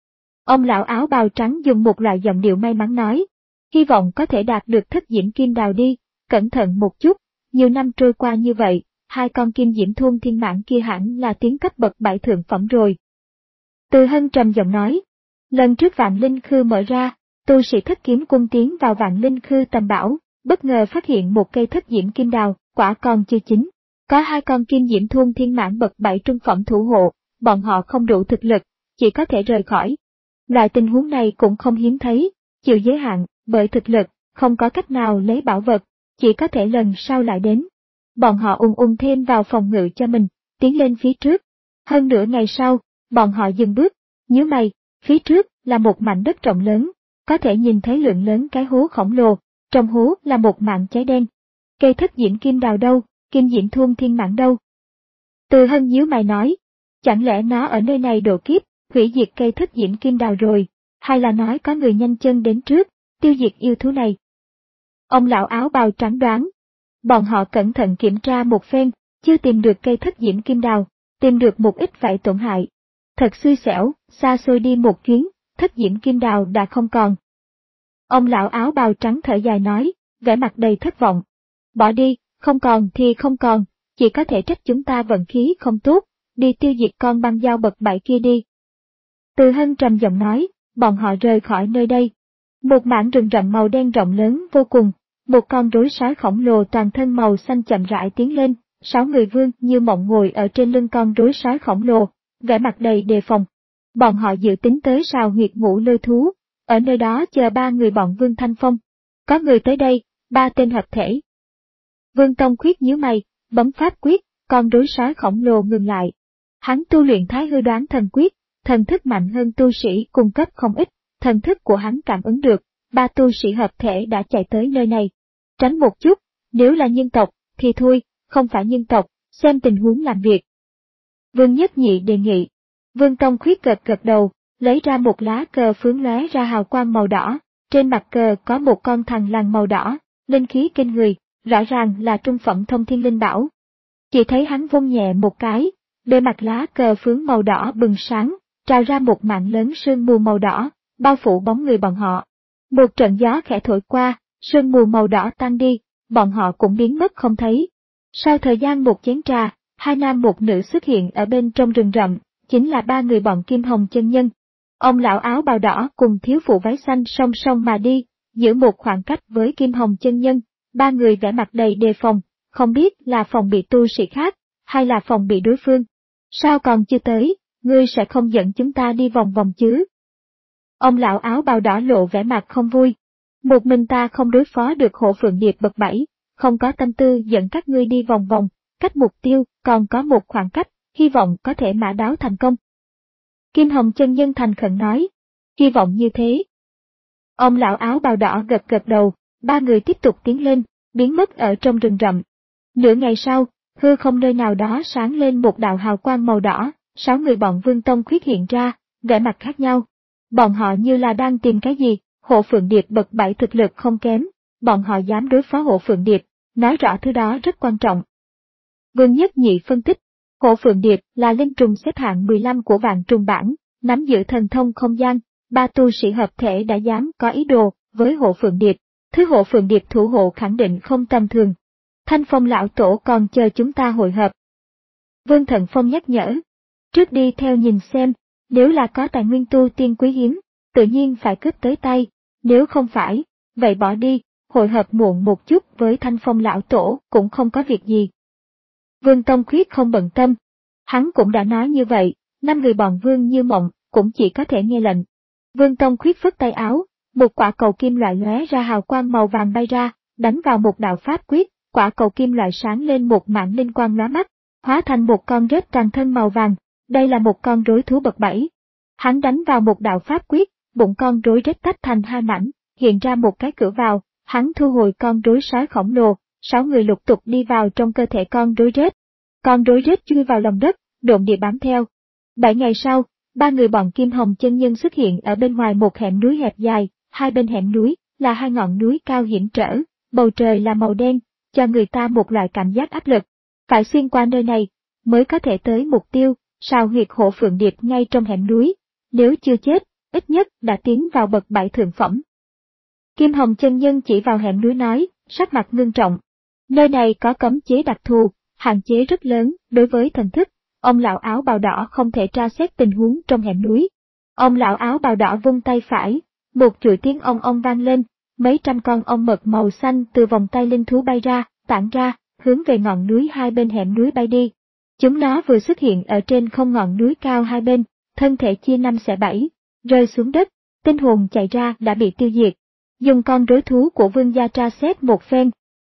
Ông lão áo bào trắng dùng một loại giọng điệu may mắn nói, hy vọng có thể đạt được thất diễm kim đào đi, cẩn thận một chút, nhiều năm trôi qua như vậy, hai con Kim Diễm Thuôn Thiên Mãn kia hẳn là tiến cấp bậc bảy thượng phẩm rồi. Từ Hân trầm giọng nói, lần trước Vạn Linh Khư mở ra, tu sĩ Thất Kiếm Cung tiến vào Vạn Linh Khư tầm bảo, bất ngờ phát hiện một cây thất diễm kim đào, quả còn chưa chín. Có hai con Kim Diễm Thuôn Thiên Mãn bậc bảy trung phẩm thủ hộ, bọn họ không đủ thực lực, chỉ có thể rời khỏi. Loại tình huống này cũng không hiếm thấy, chịu giới hạn, bởi thực lực, không có cách nào lấy bảo vật, chỉ có thể lần sau lại đến. Bọn họ ung ung thêm vào phòng ngự cho mình, tiến lên phía trước. Hơn nửa ngày sau, bọn họ dừng bước, nhíu mày, phía trước là một mảnh đất rộng lớn, có thể nhìn thấy lượng lớn cái hố khổng lồ, trong hố là một mảng cháy đen. Cây thất diễm kim đào đâu, Kim Diễm Thuôn Thiên Mãn đâu? Từ Hân nhíu mày nói, chẳng lẽ nó ở nơi này độ kiếp, hủy diệt cây thất diễm kim đào rồi, hay là nói có người nhanh chân đến trước, tiêu diệt yêu thú này? Ông lão áo bào trắng đoán. Bọn họ cẩn thận kiểm tra một phen, chưa tìm được cây thất diễm kim đào, tìm được một ít vảy tổn hại. Thật xui xẻo, xa xôi đi một chuyến, thất diễm kim đào đã không còn. Ông lão áo bào trắng thở dài nói, vẻ mặt đầy thất vọng. Bỏ đi, Không còn thì không còn, chỉ có thể trách chúng ta vận khí không tốt, đi tiêu diệt con băng dao bậc bảy kia đi. Từ Hân trầm giọng nói, bọn họ rời khỏi nơi đây. Một mảng rừng rậm màu đen rộng lớn vô cùng, một con rối sói khổng lồ toàn thân màu xanh chậm rãi tiến lên, sáu người Vương Như Mộng ngồi ở trên lưng con rối sói khổng lồ, vẻ mặt đầy đề phòng. Bọn họ dự tính tới sào huyệt ngũ lôi thú, ở nơi đó chờ ba người bọn Vương Thanh Phong. Có người tới đây, ba tên hợp thể. Vương Tông Khuyết nhíu mày, bấm pháp quyết, con rối sói khổng lồ ngừng lại. Hắn tu luyện Thái Hư Đoán Thần Quyết, thần thức mạnh hơn tu sĩ cung cấp không ít, thần thức của hắn cảm ứng được, ba tu sĩ hợp thể đã chạy tới nơi này. Tránh một chút, nếu là nhân tộc, thì thôi, không phải nhân tộc, xem tình huống làm việc. Vương Nhất Nhị đề nghị. Vương Tông Khuyết gật gật đầu, lấy ra một lá cờ phướng lóe ra hào quang màu đỏ, trên mặt cờ có một con thằn lằn màu đỏ, linh khí kinh người, rõ ràng là trung phẩm thông thiên linh bảo. Chỉ thấy hắn vung nhẹ một cái, bề mặt lá cờ phướng màu đỏ bừng sáng, trào ra một mảng lớn sương mù màu đỏ, bao phủ bóng người bọn họ. Một trận gió khẽ thổi qua, sương mù màu đỏ tan đi, bọn họ cũng biến mất không thấy. Sau thời gian một chén trà, hai nam một nữ xuất hiện ở bên trong rừng rậm, chính là ba người bọn Kim Hồng chân nhân. Ông lão áo bào đỏ cùng thiếu phụ váy xanh song song mà đi, giữ một khoảng cách với Kim Hồng chân nhân, ba người vẻ mặt đầy đề phòng, không biết là phòng bị tu sĩ khác, hay là phòng bị đối phương. Sao còn chưa tới, ngươi sẽ không dẫn chúng ta đi vòng vòng chứ? Ông lão áo bào đỏ lộ vẻ mặt không vui. Một mình ta không đối phó được Hộ Phượng Điệp bậc bảy, không có tâm tư dẫn các ngươi đi vòng vòng, cách mục tiêu còn có một khoảng cách, hy vọng có thể mã đáo thành công. Kim Hồng chân nhân thành khẩn nói, hy vọng như thế. Ông lão áo bào đỏ gật gật đầu, ba người tiếp tục tiến lên, biến mất ở trong rừng rậm. Nửa ngày sau, hư không nơi nào đó sáng lên một đạo hào quang màu đỏ, sáu người bọn Vương Tông Khuyết hiện ra, vẻ mặt khác nhau. Bọn họ như là đang tìm cái gì, Hộ Phượng Điệp bậc bảy thực lực không kém, bọn họ dám đối phó Hộ Phượng Điệp, nói rõ thứ đó rất quan trọng. Vương Nhất Nhị phân tích, Hộ Phượng Điệp là linh trùng xếp hạng mười lăm của vạn trùng bảng, nắm giữ thần thông không gian, ba tu sĩ hợp thể đã dám có ý đồ với Hộ Phượng Điệp, thứ Hộ Phượng Điệp thủ hộ khẳng định không tầm thường. Thanh Phong lão tổ còn chờ chúng ta hội hợp. Vương Thần Phong nhắc nhở, trước đi theo nhìn xem, nếu là có tài nguyên tu tiên quý hiếm, tự nhiên phải cướp tới tay, nếu không phải, vậy bỏ đi, hội hợp muộn một chút với Thanh Phong lão tổ cũng không có việc gì. Vương Tông Khuyết không bận tâm, hắn cũng đã nói như vậy, năm người bọn Vương Như Mộng cũng chỉ có thể nghe lệnh. Vương Tông Khuyết phất tay áo, một quả cầu kim loại lóe ra hào quang màu vàng bay ra, đánh vào một đạo pháp quyết, quả cầu kim loại sáng lên một mảng linh quang lóa mắt, hóa thành một con rết toàn thân màu vàng, đây là một con rối thú bậc bảy. Hắn đánh vào một đạo pháp quyết, bụng con rối rết tách thành hai mảnh, hiện ra một cái cửa vào, hắn thu hồi con rối sói khổng lồ, sáu người lục tục đi vào trong cơ thể con rối rết. Con rối rết chui vào lòng đất, độn địa bám theo. Bảy ngày sau, ba người bọn Kim Hồng chân nhân xuất hiện ở bên ngoài một hẻm núi hẹp dài, hai bên hẻm núi là hai ngọn núi cao hiểm trở, bầu trời là màu đen, cho người ta một loại cảm giác áp lực. Phải xuyên qua nơi này, mới có thể tới mục tiêu, sào huyệt Hộ Phượng Điệp ngay trong hẻm núi, nếu chưa chết, ít nhất đã tiến vào bậc bảy thượng phẩm. Kim Hồng chân nhân chỉ vào hẻm núi nói, sắc mặt ngưng trọng. Nơi này có cấm chế đặc thù, hạn chế rất lớn đối với thần thức, ông lão áo bào đỏ không thể tra xét tình huống trong hẻm núi. Ông lão áo bào đỏ vung tay phải, một chuỗi tiếng ong ong vang lên, mấy trăm con ong mật màu xanh từ vòng tay linh thú bay ra, tản ra, hướng về ngọn núi hai bên hẻm núi bay đi. Chúng nó vừa xuất hiện ở trên không ngọn núi cao hai bên, thân thể chia năm xẻ bảy, rơi xuống đất, tinh hồn chạy ra đã bị tiêu diệt. Dùng con rối thú của vương gia tra xét một phen.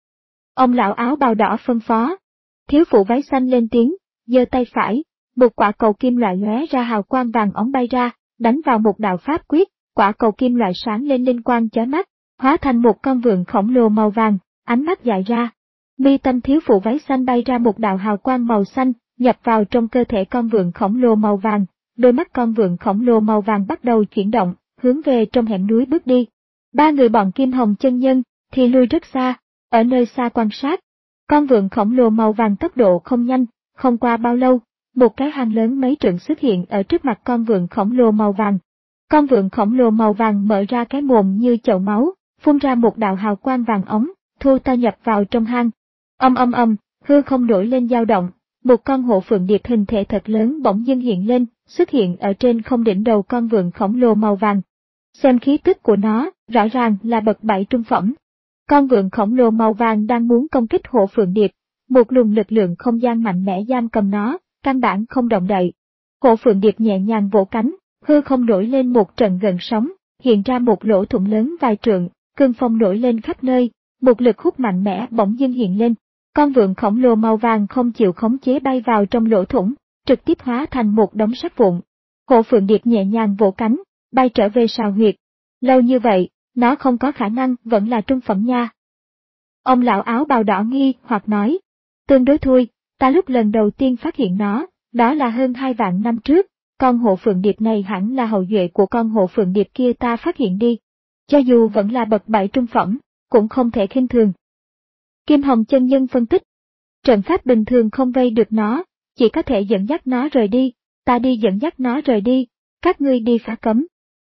Ông lão áo bào đỏ phân phó. Thiếu phụ váy xanh lên tiếng, giơ tay phải, một quả cầu kim loại lóe ra hào quang vàng óng bay ra, đánh vào một đạo pháp quyết, quả cầu kim loại sáng lên linh quang chói mắt, hóa thành một con vượn khổng lồ màu vàng, ánh mắt dại ra. Mi tâm thiếu phụ váy xanh bay ra một đạo hào quang màu xanh, nhập vào trong cơ thể con vượn khổng lồ màu vàng, đôi mắt con vượn khổng lồ màu vàng bắt đầu chuyển động, hướng về trong hẻm núi bước đi. Ba người bọn Kim Hồng chân nhân thì lui rất xa, ở nơi xa quan sát. Con vượn khổng lồ màu vàng tốc độ không nhanh, không qua bao lâu, một cái hang lớn mấy trượng xuất hiện ở trước mặt con vượn khổng lồ màu vàng. Con vượn khổng lồ màu vàng mở ra cái mồm như chậu máu, phun ra một đạo hào quang vàng ống, thu ta nhập vào trong hang. Âm âm âm, hư không nổi lên dao động, một con hộ phượng điệp hình thể thật lớn bỗng dưng hiện lên, xuất hiện ở trên không đỉnh đầu con vượn khổng lồ màu vàng. Xem khí tức của nó, rõ ràng là bậc bảy trung phẩm. Con vượn khổng lồ màu vàng đang muốn công kích hộ phượng điệp, một luồng lực lượng không gian mạnh mẽ giam cầm nó, căn bản không động đậy. Hộ phượng điệp nhẹ nhàng vỗ cánh, hư không nổi lên một trận gợn sóng, hiện ra một lỗ thủng lớn vài trượng, cơn phong nổi lên khắp nơi, một lực hút mạnh mẽ bỗng dưng hiện lên. Con vượn khổng lồ màu vàng không chịu khống chế bay vào trong lỗ thủng, trực tiếp hóa thành một đống sắt vụn. Hộ phượng điệp nhẹ nhàng vỗ cánh, bay trở về sào huyệt. Lâu như vậy, nó không có khả năng vẫn là trung phẩm nha. Ông lão áo bào đỏ nghi hoặc nói, tương đối thôi, ta lúc lần đầu tiên phát hiện nó, đó là hơn hai vạn năm trước, con hộ phượng điệp này hẳn là hậu duệ của con hộ phượng điệp kia ta phát hiện đi. Cho dù vẫn là bậc bảy trung phẩm, cũng không thể khinh thường. Kim Hồng chân nhân phân tích, trận pháp bình thường không vây được nó, chỉ có thể dẫn dắt nó rời đi, ta đi dẫn dắt nó rời đi, các ngươi đi phá cấm.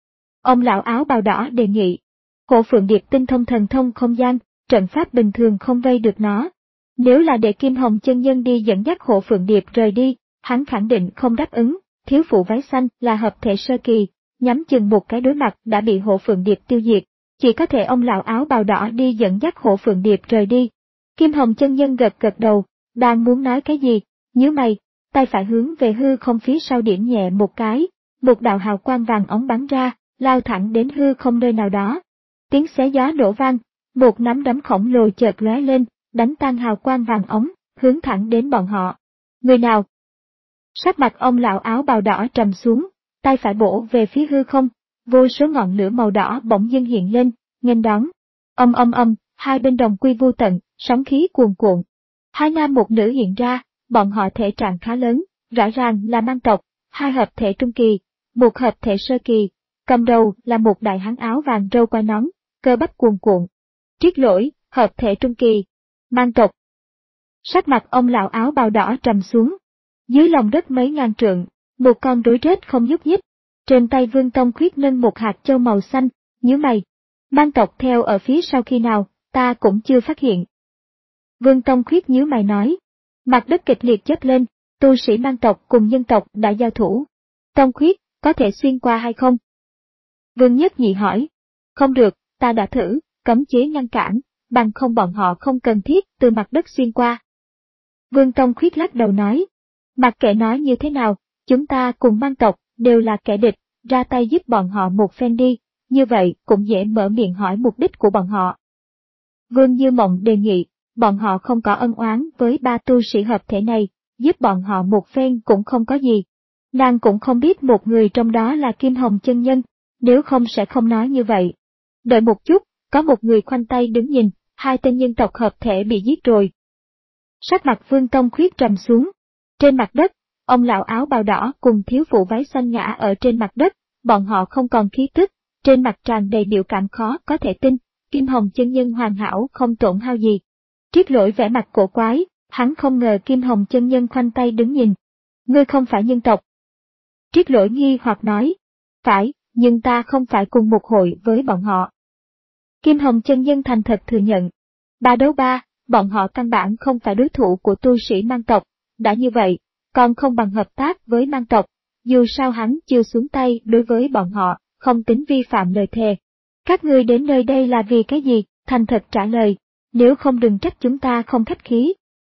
Ông lão áo bào đỏ đề nghị, hộ phượng điệp tinh thông thần thông không gian, trận pháp bình thường không vây được nó. Nếu là để Kim Hồng chân nhân đi dẫn dắt hộ phượng điệp rời đi, hắn khẳng định không đáp ứng, thiếu phụ váy xanh là hợp thể sơ kỳ, nhắm chừng một cái đối mặt đã bị hộ phượng điệp tiêu diệt, chỉ có thể ông lão áo bào đỏ đi dẫn dắt hộ phượng điệp rời đi. Kim Hồng chân nhân gật gật đầu, đang muốn nói cái gì, nhíu mày, tay phải hướng về hư không phía sau điểm nhẹ một cái, một đạo hào quang vàng óng bắn ra, lao thẳng đến hư không nơi nào đó. Tiếng xé gió nổ vang, một nắm đấm khổng lồ chợt lóe lên, đánh tan hào quang vàng óng, hướng thẳng đến bọn họ. Người nào? Sắc mặt ông lão áo bào đỏ trầm xuống, tay phải bổ về phía hư không, vô số ngọn lửa màu đỏ bỗng dưng hiện lên, nghênh đón. Âm âm âm, hai bên đồng quy vô tận, sóng khí cuồn cuộn. Hai nam một nữ hiện ra, bọn họ thể trạng khá lớn, rõ ràng là mang tộc, hai hợp thể trung kỳ, một hợp thể sơ kỳ, cầm đầu là một đại hán áo vàng râu quai nón, cơ bắp cuồn cuộn. Triết Lỗi, hợp thể trung kỳ, mang tộc. Sắc mặt ông lão áo bào đỏ trầm xuống. Dưới lòng đất mấy ngàn trượng, một con rối rết không nhúc nhích. Trên tay Vương Tông Khuyết nâng một hạt châu màu xanh, nhíu mày. Mang tộc theo ở phía sau khi nào, ta cũng chưa phát hiện. Vương Tông Khuyết nhíu mày nói. Mặt đất kịch liệt chớp lên, tu sĩ mang tộc cùng nhân tộc đã giao thủ. Tông Khuyết, có thể xuyên qua hay không? Vương Nhất Nhị hỏi. Không được, ta đã thử, cấm chế ngăn cản, bằng không bọn họ không cần thiết từ mặt đất xuyên qua. Vương Tông Khuyết lắc đầu nói. Mặc kệ nói như thế nào, chúng ta cùng mang tộc, đều là kẻ địch, ra tay giúp bọn họ một phen đi, như vậy cũng dễ mở miệng hỏi mục đích của bọn họ. Vương Như Mộng đề nghị, bọn họ không có ân oán với ba tu sĩ hợp thể này, giúp bọn họ một phen cũng không có gì. Nàng cũng không biết một người trong đó là Kim Hồng chân nhân, nếu không sẽ không nói như vậy. Đợi một chút, có một người khoanh tay đứng nhìn, hai tên nhân tộc hợp thể bị giết rồi. Sắc mặt Vương Tông Khuyết trầm xuống. Trên mặt đất, ông lão áo bào đỏ cùng thiếu phụ váy xanh ngã ở trên mặt đất, bọn họ không còn khí tức, trên mặt tràn đầy biểu cảm khó có thể tin, Kim Hồng chân nhân hoàn hảo không tổn hao gì. Triết Lỗi vẻ mặt cổ quái, hắn không ngờ Kim Hồng chân nhân khoanh tay đứng nhìn. Ngươi không phải nhân tộc. Triết Lỗi nghi hoặc nói, phải, nhưng ta không phải cùng một hội với bọn họ. Kim Hồng chân nhân thành thật thừa nhận. Ba đấu ba, bọn họ căn bản không phải đối thủ của tu sĩ mang tộc, đã như vậy, còn không bằng hợp tác với mang tộc, dù sao hắn chưa xuống tay đối với bọn họ, không tính vi phạm lời thề. Các ngươi đến nơi đây là vì cái gì, thành thật trả lời, nếu không đừng trách chúng ta không khách khí.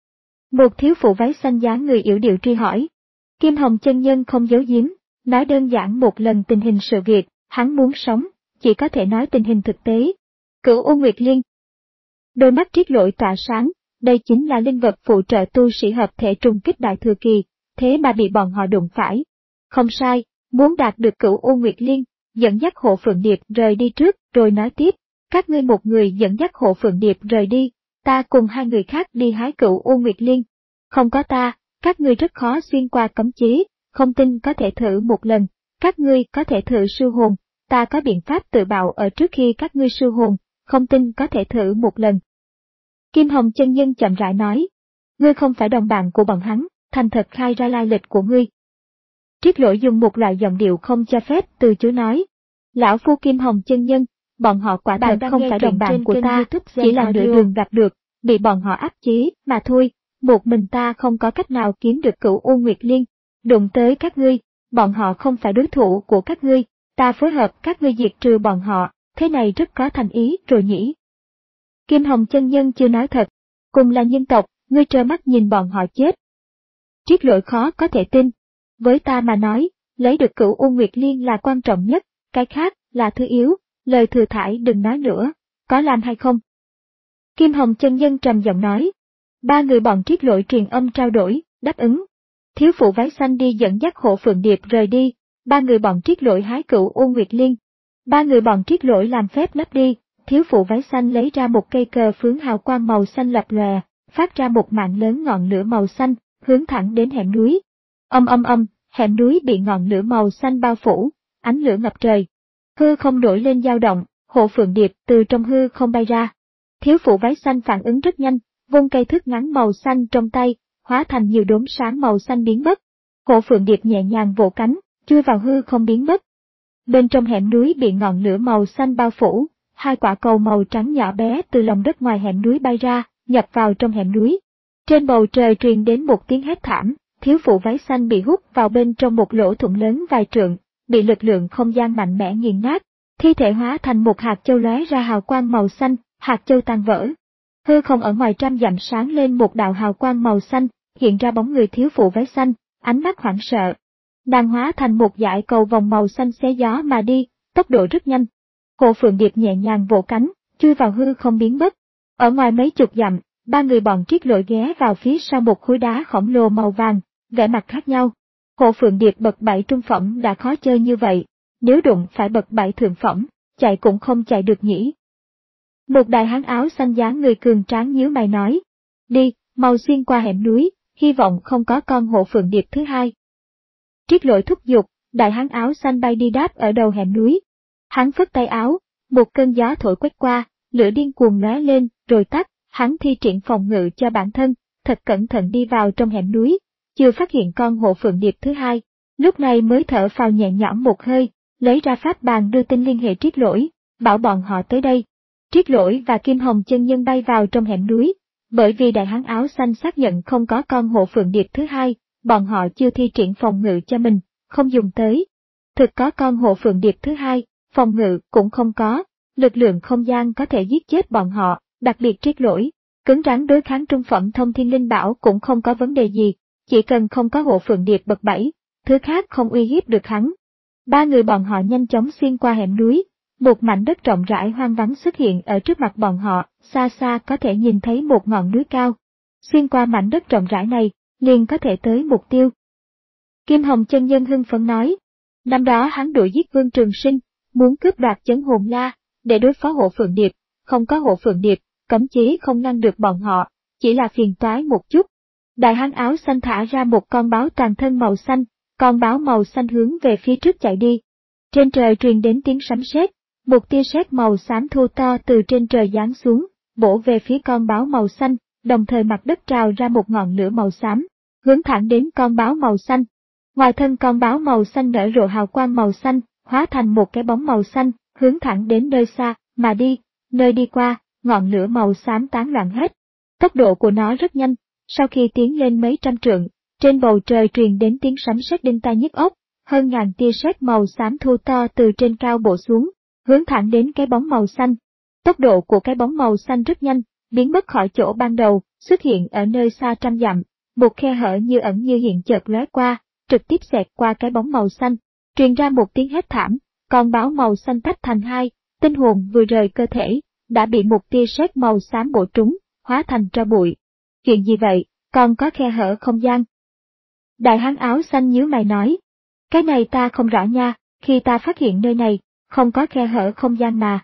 Một thiếu phụ váy xanh dáng người yểu điệu truy hỏi. Kim Hồng chân nhân không giấu giếm, nói đơn giản một lần tình hình sự việc, hắn muốn sống, chỉ có thể nói tình hình thực tế. Cửu U Nguyệt Liên. Đôi mắt Triết Lỗi tỏa sáng, đây chính là linh vật phụ trợ tu sĩ hợp thể trùng kích đại thừa kỳ, thế mà bị bọn họ đụng phải. Không sai, muốn đạt được Cửu U Nguyệt Liên, dẫn dắt hộ phượng điệp rời đi trước, rồi nói tiếp, các ngươi một người dẫn dắt hộ phượng điệp rời đi, ta cùng hai người khác đi hái Cửu U Nguyệt Liên. Không có ta, các ngươi rất khó xuyên qua cấm chế, không tin có thể thử một lần, các ngươi có thể thử sư hồn, ta có biện pháp tự bạo ở trước khi các ngươi sư hồn, không tin có thể thử một lần. Kim Hồng chân nhân chậm rãi nói, ngươi không phải đồng bạn của bọn hắn, thành thật khai ra lai lịch của ngươi. Triết Lỗi dùng một loại giọng điệu không cho phép từ chối nói, lão phu Kim Hồng chân nhân, bọn họ quả thật không phải đồng bạn của ta, chỉ là nửa đường gặp được, bị bọn họ áp chế mà thôi, một mình ta không có cách nào kiếm được Cửu U Nguyệt Liên. Đụng tới các ngươi, bọn họ không phải đối thủ của các ngươi, ta phối hợp các ngươi diệt trừ bọn họ, thế này rất có thành ý rồi nhỉ. Kim Hồng chân nhân chưa nói thật, cùng là nhân tộc, ngươi trơ mắt nhìn bọn họ chết. Triết Lỗi khó có thể tin, với ta mà nói, lấy được Cửu U Nguyệt Liên là quan trọng nhất, cái khác là thứ yếu, lời thừa thãi đừng nói nữa, có làm hay không? Kim Hồng chân nhân trầm giọng nói. Ba người bọn Triết Lỗi truyền âm trao đổi, đáp ứng. Thiếu phụ váy xanh đi dẫn dắt Hộ Phượng Điệp rời đi, ba người bọn Triết Lỗi hái Cửu U Nguyệt Liên. Ba người bọn Triết Lỗi làm phép lấp đi, thiếu phụ váy xanh lấy ra một cây cờ phướng hào quang màu xanh lập lòe, phát ra một mạng lớn ngọn lửa màu xanh, hướng thẳng đến hẻm núi. Âm âm âm, hẻm núi bị ngọn lửa màu xanh bao phủ, ánh lửa ngập trời. Hư không nổi lên dao động, Hộ Phượng Điệp từ trong hư không bay ra. Thiếu phụ váy xanh phản ứng rất nhanh, vung cây thước ngắn màu xanh trong tay, hóa thành nhiều đốm sáng màu xanh biến mất. Hộ Phượng Điệp nhẹ nhàng vỗ cánh, chui vào hư không biến mất. Bên trong hẻm núi bị ngọn lửa màu xanh bao phủ, hai quả cầu màu trắng nhỏ bé từ lòng đất ngoài hẻm núi bay ra, nhập vào trong hẻm núi. Trên bầu trời truyền đến một tiếng hét thảm, thiếu phụ váy xanh bị hút vào bên trong một lỗ thủng lớn vài trượng, bị lực lượng không gian mạnh mẽ nghiền nát, thi thể hóa thành một hạt châu lóe ra hào quang màu xanh, hạt châu tan vỡ. Hư không ở ngoài trăm dặm sáng lên một đạo hào quang màu xanh, hiện ra bóng người thiếu phụ váy xanh, ánh mắt hoảng sợ. Nàng hóa thành một dải cầu vòng màu xanh xé gió mà đi, tốc độ rất nhanh. Hộ Phượng Điệp nhẹ nhàng vỗ cánh, chui vào hư không biến mất. Ở ngoài mấy chục dặm, ba người bọn Triết Lỗi ghé vào phía sau một khối đá khổng lồ màu vàng, vẻ mặt khác nhau. Hộ Phượng Điệp bậc bảy trung phẩm đã khó chơi như vậy, nếu đụng phải bậc bảy thượng phẩm, chạy cũng không chạy được nhỉ. Một đại hán áo xanh dáng người cường tráng nhíu mày nói, đi, mau xuyên qua hẻm núi, hy vọng không có con Hộ Phượng Điệp thứ hai. Triết Lỗi thúc giục, đại hán áo xanh bay đi đáp ở đầu hẻm núi. Hắn phất tay áo, một cơn gió thổi quét qua, lửa điên cuồng lóe lên, rồi tắt, hắn thi triển phòng ngự cho bản thân, thật cẩn thận đi vào trong hẻm núi, chưa phát hiện con Hộ Phượng Điệp thứ hai, lúc này mới thở phào nhẹ nhõm một hơi, lấy ra pháp bàn đưa tin liên hệ Triết Lỗi, bảo bọn họ tới đây. Triết Lỗi và Kim Hồng chân nhân bay vào trong hẻm núi, bởi vì đại hán áo xanh xác nhận không có con Hộ Phượng Điệp thứ hai, bọn họ chưa thi triển phòng ngự cho mình, không dùng tới. Thực có con Hộ Phượng Điệp thứ hai, phòng ngự cũng không có, lực lượng không gian có thể giết chết bọn họ, đặc biệt Triết Lỗi, cứng rắn đối kháng trung phẩm thông thiên linh bảo cũng không có vấn đề gì, chỉ cần không có Hộ Phượng Điệp bậc bảy, thứ khác không uy hiếp được hắn. Ba người bọn họ nhanh chóng xuyên qua hẻm núi, một mảnh đất rộng rãi hoang vắng xuất hiện ở trước mặt bọn họ, xa xa có thể nhìn thấy một ngọn núi cao. Xuyên qua mảnh đất rộng rãi này, liền có thể tới mục tiêu. Kim Hồng chân nhân hưng phấn nói, năm đó hắn đuổi giết Vương Trường Sinh, muốn cướp đoạt Chấn Hồn La, để đối phó Hộ Phượng Điệp, không có Hộ Phượng Điệp, cấm chế không ngăn được bọn họ, chỉ là phiền toái một chút. Đại hán áo xanh thả ra một con báo toàn thân màu xanh, con báo màu xanh hướng về phía trước chạy đi. Trên trời truyền đến tiếng sấm sét, một tia sét màu xám thô to từ trên trời giáng xuống, bổ về phía con báo màu xanh, đồng thời mặt đất trào ra một ngọn lửa màu xám, hướng thẳng đến con báo màu xanh. Ngoài thân con báo màu xanh nở rộ hào quang màu xanh, hóa thành một cái bóng màu xanh, hướng thẳng đến nơi xa, mà đi, nơi đi qua, ngọn lửa màu xám tán loạn hết. Tốc độ của nó rất nhanh, sau khi tiến lên mấy trăm trượng, trên bầu trời truyền đến tiếng sấm sét đinh tai nhức óc, hơn ngàn tia sét màu xám thô to từ trên cao bổ xuống, hướng thẳng đến cái bóng màu xanh. Tốc độ của cái bóng màu xanh rất nhanh, biến mất khỏi chỗ ban đầu, xuất hiện ở nơi xa trăm dặm, một khe hở như ẩn như hiện chợt lóe qua, trực tiếp xẹt qua cái bóng màu xanh, truyền ra một tiếng hét thảm, con báo màu xanh tách thành hai, tinh hồn vừa rời cơ thể, đã bị một tia sét màu xám bổ trúng, hóa thành tro bụi. Chuyện gì vậy, còn có khe hở không gian? Đại hán áo xanh nhíu mày nói, cái này ta không rõ nha, khi ta phát hiện nơi này, không có khe hở không gian mà.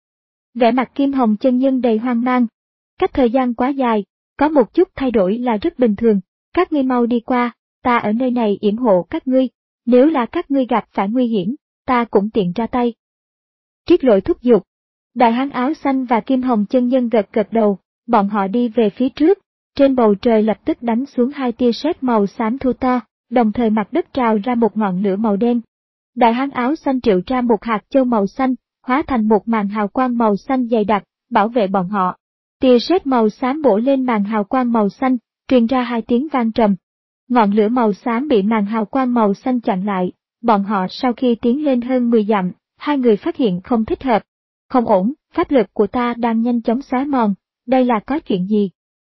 Vẻ mặt Kim Hồng chân nhân đầy hoang mang. Cách thời gian quá dài, có một chút thay đổi là rất bình thường, các ngươi mau đi qua, ta ở nơi này yểm hộ các ngươi, nếu là các ngươi gặp phải nguy hiểm, ta cũng tiện ra tay. Triết Lỗi thúc giục. Đại hán áo xanh và Kim Hồng chân nhân gật gật đầu, bọn họ đi về phía trước, trên bầu trời lập tức đánh xuống hai tia sét màu xám thô to, đồng thời mặt đất trào ra một ngọn lửa màu đen. Đại hán áo xanh triệu ra một hạt châu màu xanh, hóa thành một màn hào quang màu xanh dày đặc, bảo vệ bọn họ. Tia sét màu xám bổ lên màn hào quang màu xanh, truyền ra hai tiếng vang trầm. Ngọn lửa màu xám bị màn hào quang màu xanh chặn lại, bọn họ sau khi tiến lên hơn mười dặm, hai người phát hiện không thích hợp. Không ổn, pháp lực của ta đang nhanh chóng xóa mòn, đây là có chuyện gì?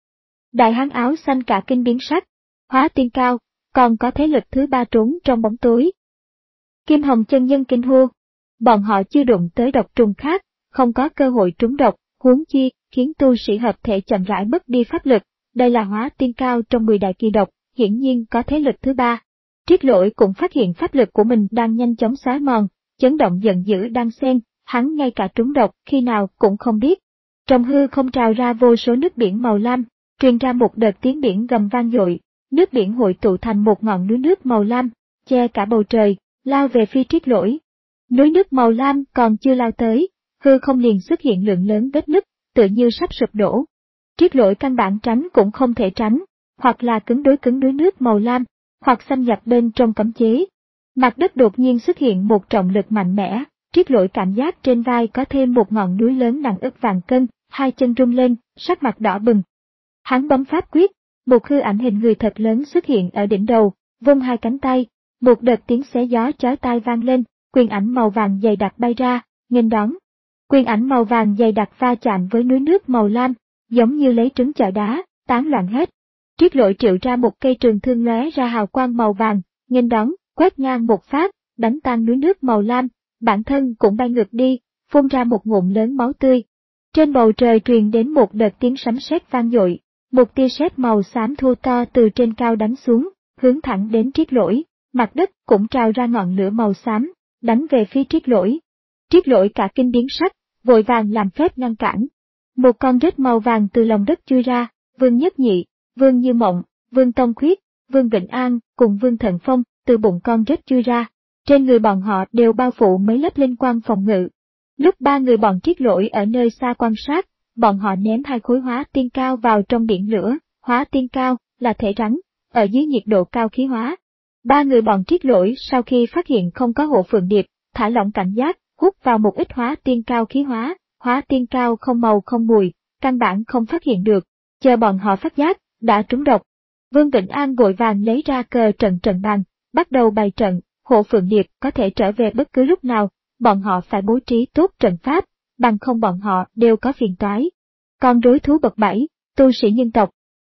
Đại hán áo xanh cả kinh biến sắc, Hóa Tiên Cao, còn có thế lực thứ ba trốn trong bóng tối. Kim Hồng chân nhân kinh hô, bọn họ chưa đụng tới độc trùng khác, không có cơ hội trúng độc, huống chi, khiến tu sĩ hợp thể chậm rãi mất đi pháp lực, đây là Hóa Tiên Cao trong mười đại kỳ độc, hiển nhiên có thế lực thứ ba. Triết Lỗi cũng phát hiện pháp lực của mình đang nhanh chóng xóa mòn, chấn động giận dữ đang xen, hắn ngay cả trúng độc khi nào cũng không biết. Trong hư không trào ra vô số nước biển màu lam, truyền ra một đợt tiếng biển gầm vang dội, nước biển hội tụ thành một ngọn núi nước màu lam, che cả bầu trời, lao về phía Triết Lỗi. Núi nước màu lam còn chưa lao tới, hư không liền xuất hiện lượng lớn vết nứt, tựa như sắp sụp đổ. Triết Lỗi căn bản tránh cũng không thể tránh, hoặc là cứng đối cứng núi nước màu lam, hoặc xâm nhập bên trong cấm chế. Mặt đất đột nhiên xuất hiện một trọng lực mạnh mẽ, Triết Lỗi cảm giác trên vai có thêm một ngọn núi lớn nặng ức vạn cân, hai chân rung lên, sắc mặt đỏ bừng. Hắn bấm pháp quyết, một hư ảnh hình người thật lớn xuất hiện ở đỉnh đầu, vung hai cánh tay, một đợt tiếng xé gió chói tai vang lên, quyền ảnh màu vàng dày đặc bay ra, nghênh đón. Quyền ảnh màu vàng dày đặc va chạm với núi nước màu lam, giống như lấy trứng chọi đá, tán loạn hết. Triết Lỗi triệu ra một cây trường thương lóe ra hào quang màu vàng, nghênh đón, quét ngang một phát, đánh tan núi nước màu lam, bản thân cũng bay ngược đi, phun ra một ngụm lớn máu tươi. Trên bầu trời truyền đến một đợt tiếng sấm sét vang dội, một tia sét màu xám thô to từ trên cao đánh xuống, hướng thẳng đến Triết Lỗi, mặt đất cũng trào ra ngọn lửa màu xám, đánh về phía Triết Lỗi. Triết Lỗi cả kinh biến sắc, vội vàng làm phép ngăn cản. Một con rết màu vàng từ lòng đất chui ra, Vương Nhất Nhị, Vương Như Mộng, Vương Tông Khuyết, Vương Vĩnh An cùng Vương Thần Phong từ bụng con rết chui ra. Trên người bọn họ đều bao phủ mấy lớp linh quang phòng ngự. Lúc ba người bọn Triết Lỗi ở nơi xa quan sát, bọn họ ném hai khối Hóa Tiên Cao vào trong biển lửa. Hóa Tiên Cao là thể rắn, ở dưới nhiệt độ cao khí hóa. Ba người bọn Triết Lỗi sau khi phát hiện không có Hộ Phượng Điệp, thả lỏng cảnh giác, hút vào một ít Hóa Tiên Cao khí hóa. Hóa Tiên Cao không màu không mùi, căn bản không phát hiện được, chờ bọn họ phát giác, đã trúng độc. Vương Vĩnh An vội vàng lấy ra cờ trận trận bàn, bắt đầu bày trận, Hộ Phượng Điệp có thể trở về bất cứ lúc nào, bọn họ phải bố trí tốt trận pháp, bằng không bọn họ đều có phiền toái. Còn đối thú bậc bảy, tu sĩ nhân tộc.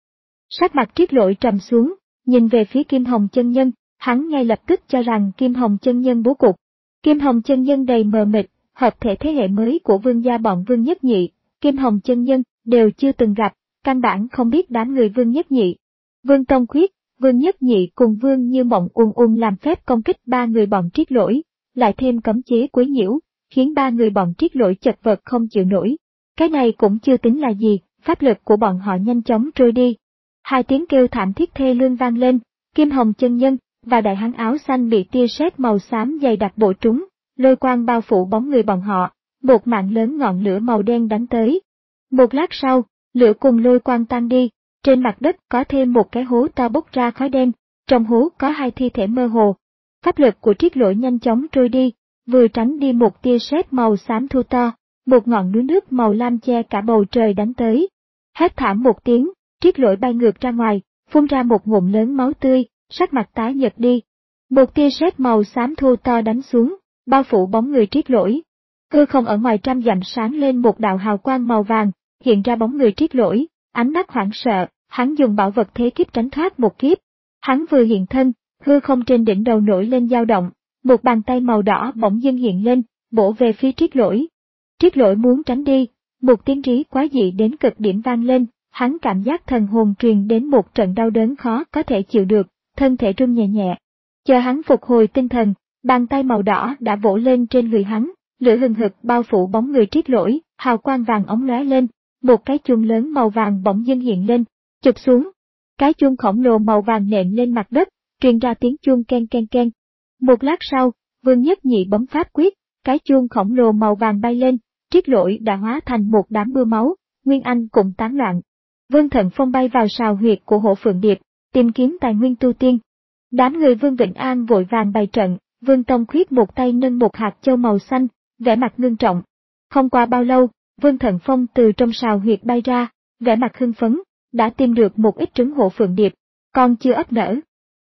Sắc mặt Triết Lỗi trầm xuống, nhìn về phía Kim Hồng chân nhân, hắn ngay lập tức cho rằng Kim Hồng chân nhân bố cục. Kim Hồng chân nhân đầy mờ mịt, hợp thể thế hệ mới của vương gia bọn Vương Nhất Nhị, Kim Hồng chân nhân đều chưa từng gặp, căn bản không biết đám người Vương Nhất Nhị. Vương Tông Khuyết, Vương Nhất Nhị cùng Vương Như Mộng ùn ùn làm phép công kích ba người bọn Triết Lỗi, lại thêm cấm chế quấy nhiễu, khiến ba người bọn Triết Lỗi chật vật không chịu nổi. Cái này cũng chưa tính là gì, pháp lực của bọn họ nhanh chóng trôi đi. Hai tiếng kêu thảm thiết thê lương vang lên, Kim Hồng chân nhân và đại hán áo xanh bị tia sét màu xám dày đặc bổ trúng, lôi quang bao phủ bóng người bọn họ, một mạng lớn ngọn lửa màu đen đánh tới. Một lát sau, lửa cùng lôi quang tan đi, trên mặt đất có thêm một cái hố to bốc ra khói đen, trong hố có hai thi thể mơ hồ. Pháp lực của Triết Lỗi nhanh chóng trôi đi, vừa tránh đi một tia sét màu xám thu to, một ngọn núi nước màu lam che cả bầu trời đánh tới. Hét thảm một tiếng, Triết Lỗi bay ngược ra ngoài, phun ra một ngụm lớn máu tươi, sắc mặt tái nhợt đi. Một tia sét màu xám thu to đánh xuống, bao phủ bóng người Triết Lỗi. Hư không ở ngoài trăm dặm sáng lên một đạo hào quang màu vàng, hiện ra bóng người Triết Lỗi, ánh mắt hoảng sợ, hắn dùng bảo vật thế kiếp tránh thoát một kiếp. Hắn vừa hiện thân, hư không trên đỉnh đầu nổi lên dao động, một bàn tay màu đỏ bỗng dưng hiện lên, bổ về phía Triết Lỗi. Triết Lỗi muốn tránh đi, một tiếng rí quái dị đến cực điểm vang lên, hắn cảm giác thần hồn truyền đến một trận đau đớn khó có thể chịu được, thân thể run nhẹ nhẹ. Chờ hắn phục hồi tinh thần, bàn tay màu đỏ đã vỗ lên trên người hắn, lửa hừng hực bao phủ bóng người Triết Lỗi, hào quang vàng óng lóe lên, một cái chuông lớn màu vàng bỗng dưng hiện lên, chụp xuống. Cái chuông khổng lồ màu vàng nện lên mặt đất, truyền ra tiếng chuông ken ken ken. Một lát sau, Vương Nhất Nhị bấm pháp quyết, cái chuông khổng lồ màu vàng bay lên, Triết Lỗi đã hóa thành một đám mưa máu, Nguyên Anh cũng tán loạn. Vương Thần Phong bay vào sào huyệt của Hộ Phượng Điệp, tìm kiếm tài nguyên tu tiên. Đám người Vương Vĩnh An vội vàng bày trận, Vương Tông Khuyết một tay nâng một hạt châu màu xanh, vẻ mặt ngưng trọng. Không qua bao lâu, Vương Thần Phong từ trong sào huyệt bay ra, vẻ mặt hưng phấn, đã tìm được một ít trứng hổ phượng điệp, còn chưa ấp nở.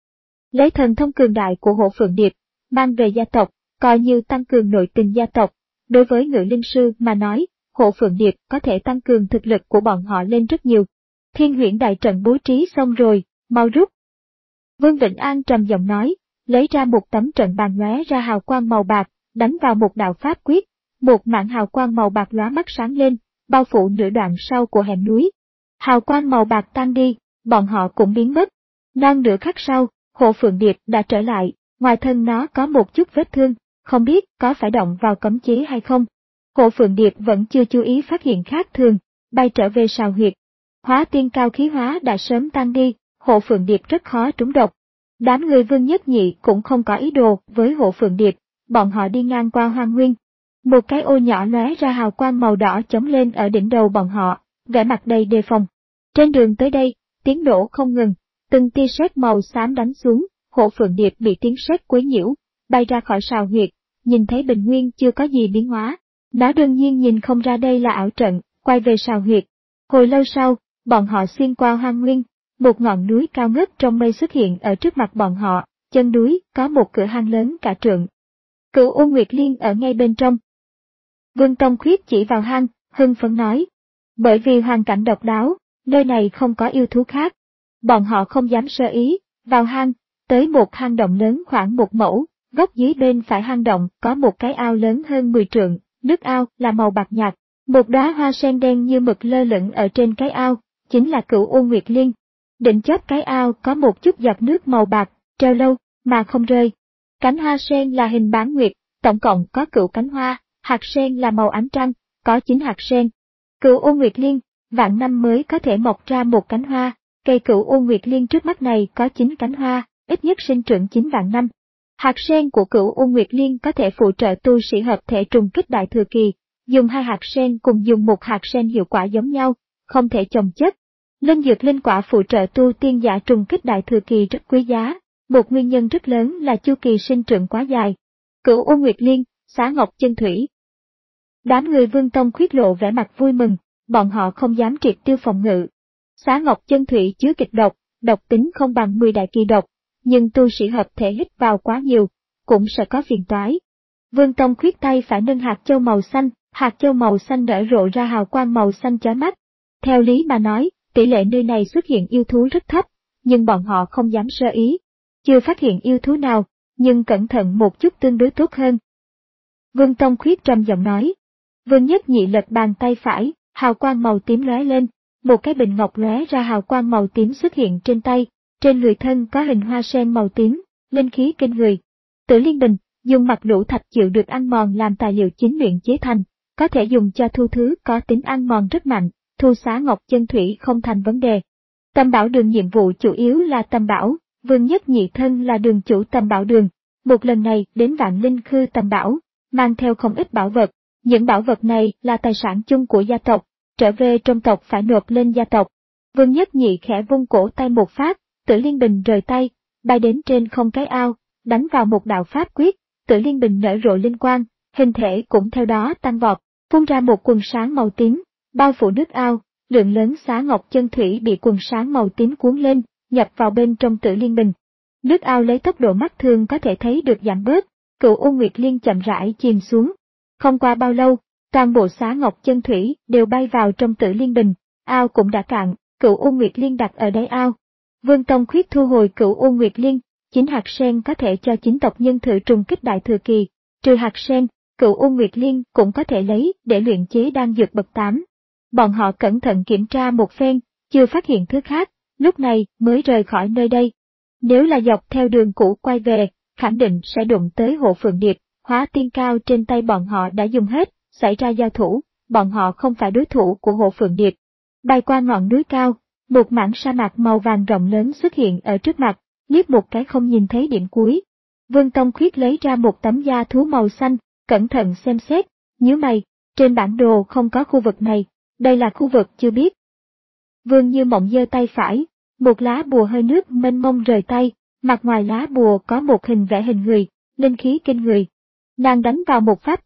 Lấy thần thông cường đại của hổ phượng điệp, mang về gia tộc, coi như tăng cường nội tình gia tộc. Đối với ngự linh sư mà nói, hổ phượng điệp có thể tăng cường thực lực của bọn họ lên rất nhiều. Thiên huyễn đại trận bố trí xong rồi, mau rút. Vương Vĩnh An trầm giọng nói, lấy ra một tấm trận bàn lóe ra hào quang màu bạc, đánh vào một đạo pháp quyết, một mảng hào quang màu bạc lóa mắt sáng lên, bao phủ nửa đoạn sau của hẻm núi. Hào quang màu bạc tan đi, bọn họ cũng biến mất. Non nửa khắc sau, hổ phượng điệp đã trở lại, ngoài thân nó có một chút vết thương, không biết có phải động vào cấm chế hay không. Hổ phượng điệp vẫn chưa chú ý phát hiện khác thường, bay trở về sào huyệt. Hóa tiên cao khí hóa đã sớm tan đi, hổ phượng điệp rất khó trúng độc. Đám người Vương Nhất Nhị cũng không có ý đồ với hổ phượng điệp, bọn họ đi ngang qua hoang nguyên. Một cái ô nhỏ lóe ra hào quang màu đỏ chống lên ở đỉnh đầu bọn họ, vẻ mặt đầy đề phòng. Trên đường tới đây, tiếng nổ không ngừng, từng tia sét màu xám đánh xuống, hổ phượng điệp bị tiếng sét quấy nhiễu, bay ra khỏi sào huyệt, nhìn thấy bình nguyên chưa có gì biến hóa. Nó đương nhiên nhìn không ra đây là ảo trận, quay về sào huyệt. Hồi lâu sau, bọn họ xuyên qua hoang nguyên, một ngọn núi cao ngất trong mây xuất hiện ở trước mặt bọn họ, chân núi có một cửa hang lớn cả trượng. Cửu U Nguyệt Liên ở ngay bên trong. Vương Tông Khuyết chỉ vào hang, hưng phấn nói. Bởi vì hoàn cảnh độc đáo, nơi này không có yêu thú khác. Bọn họ không dám sơ ý, vào hang, tới một hang động lớn khoảng một mẫu, góc dưới bên phải hang động có một cái ao lớn hơn mười trượng, nước ao là màu bạc nhạt, một đóa hoa sen đen như mực lơ lửng ở trên cái ao, chính là Cửu U Nguyệt Liên. Đỉnh chóp cái ao có một chút giọt nước màu bạc, treo lâu, mà không rơi. Cánh hoa sen là hình bán nguyệt, tổng cộng có cửu cánh hoa, hạt sen là màu ánh trăng, có chín hạt sen. Cửu U Nguyệt Liên, vạn năm mới có thể mọc ra một cánh hoa, cây Cửu U Nguyệt Liên trước mắt này có chín cánh hoa, ít nhất sinh trưởng chín vạn năm. Hạt sen của Cửu U Nguyệt Liên có thể phụ trợ tu sĩ hợp thể trùng kích đại thừa kỳ, dùng hai hạt sen cùng dùng một hạt sen hiệu quả giống nhau, không thể chồng chất. Linh dược linh quả phụ trợ tu tiên giả trùng kích đại thừa kỳ rất quý giá, một nguyên nhân rất lớn là chu kỳ sinh trưởng quá dài. Cửu U Nguyệt Liên, Xá Ngọc Chân Thủy. Đám người Vương Tông Khuyết lộ vẻ mặt vui mừng, bọn họ không dám triệt tiêu phòng ngự. Xá Ngọc Chân Thủy chứa kịch độc, độc tính không bằng mười đại kỳ độc, nhưng tu sĩ hợp thể hít vào quá nhiều, cũng sẽ có phiền toái. Vương Tông Khuyết tay phải nâng hạt châu màu xanh, hạt châu màu xanh nở rộ ra hào quang màu xanh chói mắt. Theo lý mà nói, tỷ lệ nơi này xuất hiện yêu thú rất thấp, nhưng bọn họ không dám sơ ý. Chưa phát hiện yêu thú nào, nhưng cẩn thận một chút tương đối tốt hơn. Vương Tông Khuyết trầm giọng nói. Vương Nhất Nhị lật bàn tay phải, hào quang màu tím lóe lên, một cái bình ngọc lóe ra hào quang màu tím xuất hiện trên tay, trên người thân có hình hoa sen màu tím, linh khí kinh người. Tử Liên Bình, dùng mặt lũ thạch chịu được ăn mòn làm tài liệu chính luyện chế thành, có thể dùng cho thu thứ có tính ăn mòn rất mạnh, thu Xá Ngọc Chân Thủy không thành vấn đề. Tầm Bảo Đường nhiệm vụ chủ yếu là tầm bảo, Vương Nhất Nhị thân là đường chủ Tầm Bảo Đường, một lần này đến Vạn Linh Khư Tầm Bảo, mang theo không ít bảo vật, những bảo vật này là tài sản chung của gia tộc, trở về trong tộc phải nộp lên gia tộc. Vương Nhất Nhị khẽ vung cổ tay một phát, Tử Liên Bình rời tay, bay đến trên không cái ao, đánh vào một đạo pháp quyết, Tử Liên Bình nở rộ linh quang, hình thể cũng theo đó tăng vọt, phun ra một quần sáng màu tím, bao phủ nước ao, lượng lớn Xá Ngọc Chân Thủy bị quần sáng màu tím cuốn lên, nhập vào bên trong Tử Liên Bình. Nước ao lấy tốc độ mắt thường có thể thấy được giảm bớt, Cửu U Nguyệt Liên chậm rãi chìm xuống. Không qua bao lâu, toàn bộ Xá Ngọc Chân Thủy đều bay vào trong Tử Liên Bình, ao cũng đã cạn, Cửu U Nguyệt Liên đặt ở đáy ao. Vương Tông Khuyết thu hồi Cửu U Nguyệt Liên, chín hạt sen có thể cho chính tộc nhân thử trùng kích đại thừa kỳ, trừ hạt sen, Cửu U Nguyệt Liên cũng có thể lấy để luyện chế đan dược bậc tám. Bọn họ cẩn thận kiểm tra một phen, chưa phát hiện thứ khác, lúc này mới rời khỏi nơi đây. Nếu là dọc theo đường cũ quay về, khẳng định sẽ đụng tới hộ Phượng Điệp, hóa tiên cao trên tay bọn họ đã dùng hết, xảy ra giao thủ, bọn họ không phải đối thủ của hộ Phượng Điệp. Bay qua ngọn núi cao, một mảng sa mạc màu vàng rộng lớn xuất hiện ở trước mặt, liếc một cái không nhìn thấy điểm cuối. Vương Tông Khuyết lấy ra một tấm da thú màu xanh, cẩn thận xem xét, nhíu mày, trên bản đồ không có khu vực này, đây là khu vực chưa biết. Vương Như Mộng giơ tay phải, một lá bùa hơi nước mênh mông rời tay, mặt ngoài lá bùa có một hình vẽ hình người, linh khí kinh người. Nàng đánh vào một pháp quyết,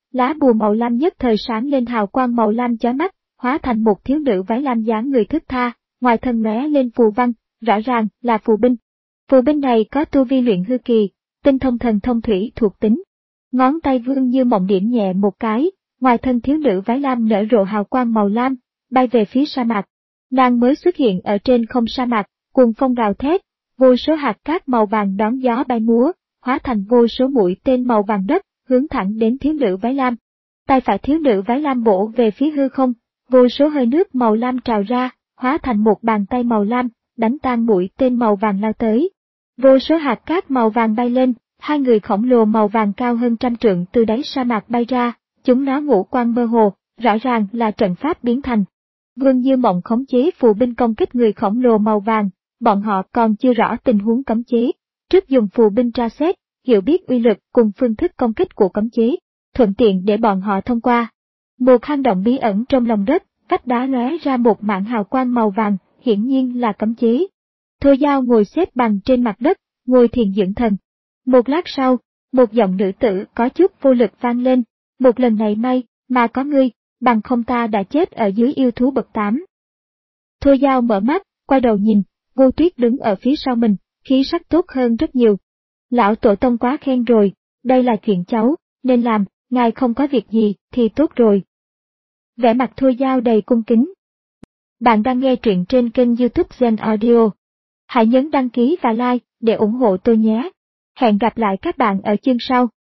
lá bùa màu lam nhất thời sáng lên hào quang màu lam chói mắt, hóa thành một thiếu nữ váy lam dáng người thướt tha, ngoài thân lóe lên phù văn, rõ ràng là phù binh. Phù binh này có tu vi luyện hư kỳ, tinh thông thần thông thủy thuộc tính. Ngón tay Vương Như Mộng điểm nhẹ một cái, ngoài thân thiếu nữ váy lam nở rộ hào quang màu lam, bay về phía sa mạc. Nàng mới xuất hiện ở trên không sa mạc, cuồng phong gào thét, vô số hạt cát màu vàng đón gió bay múa, hóa thành vô số mũi tên màu vàng đất, hướng thẳng đến thiếu nữ váy lam. Tay phải thiếu nữ váy lam bổ về phía hư không, vô số hơi nước màu lam trào ra, hóa thành một bàn tay màu lam, đánh tan mũi tên màu vàng lao tới. Vô số hạt cát màu vàng bay lên, hai người khổng lồ màu vàng cao hơn trăm trượng từ đáy sa mạc bay ra, chúng nó ngũ quang mơ hồ, rõ ràng là trận pháp biến thành. Vương Như Mộng khống chế phù binh công kích người khổng lồ màu vàng, bọn họ còn chưa rõ tình huống cấm chế. Trước dùng phù binh tra xét, hiểu biết uy lực cùng phương thức công kích của cấm chế, thuận tiện để bọn họ thông qua. Một hang động bí ẩn trong lòng đất, vách đá lóe ra một mảng hào quang màu vàng, hiển nhiên là cấm chế. Thôi Dao ngồi xếp bằng trên mặt đất, ngồi thiền dưỡng thần. Một lát sau, một giọng nữ tử có chút vô lực vang lên, một lần này may mà có ngươi, bằng không ta đã chết ở dưới yêu thú bậc tám. Thôi Dao mở mắt, quay đầu nhìn, Vô Tuyết đứng ở phía sau mình, khí sắc tốt hơn rất nhiều. Lão tổ tông quá khen rồi, đây là chuyện cháu nên làm, ngài không có việc gì thì tốt rồi. Vẻ mặt Thôi Dao đầy cung kính. Bạn đang nghe truyện trên kênh YouTube Zen Audio. Hãy nhấn đăng ký và like để ủng hộ tôi nhé. Hẹn gặp lại các bạn ở chương sau.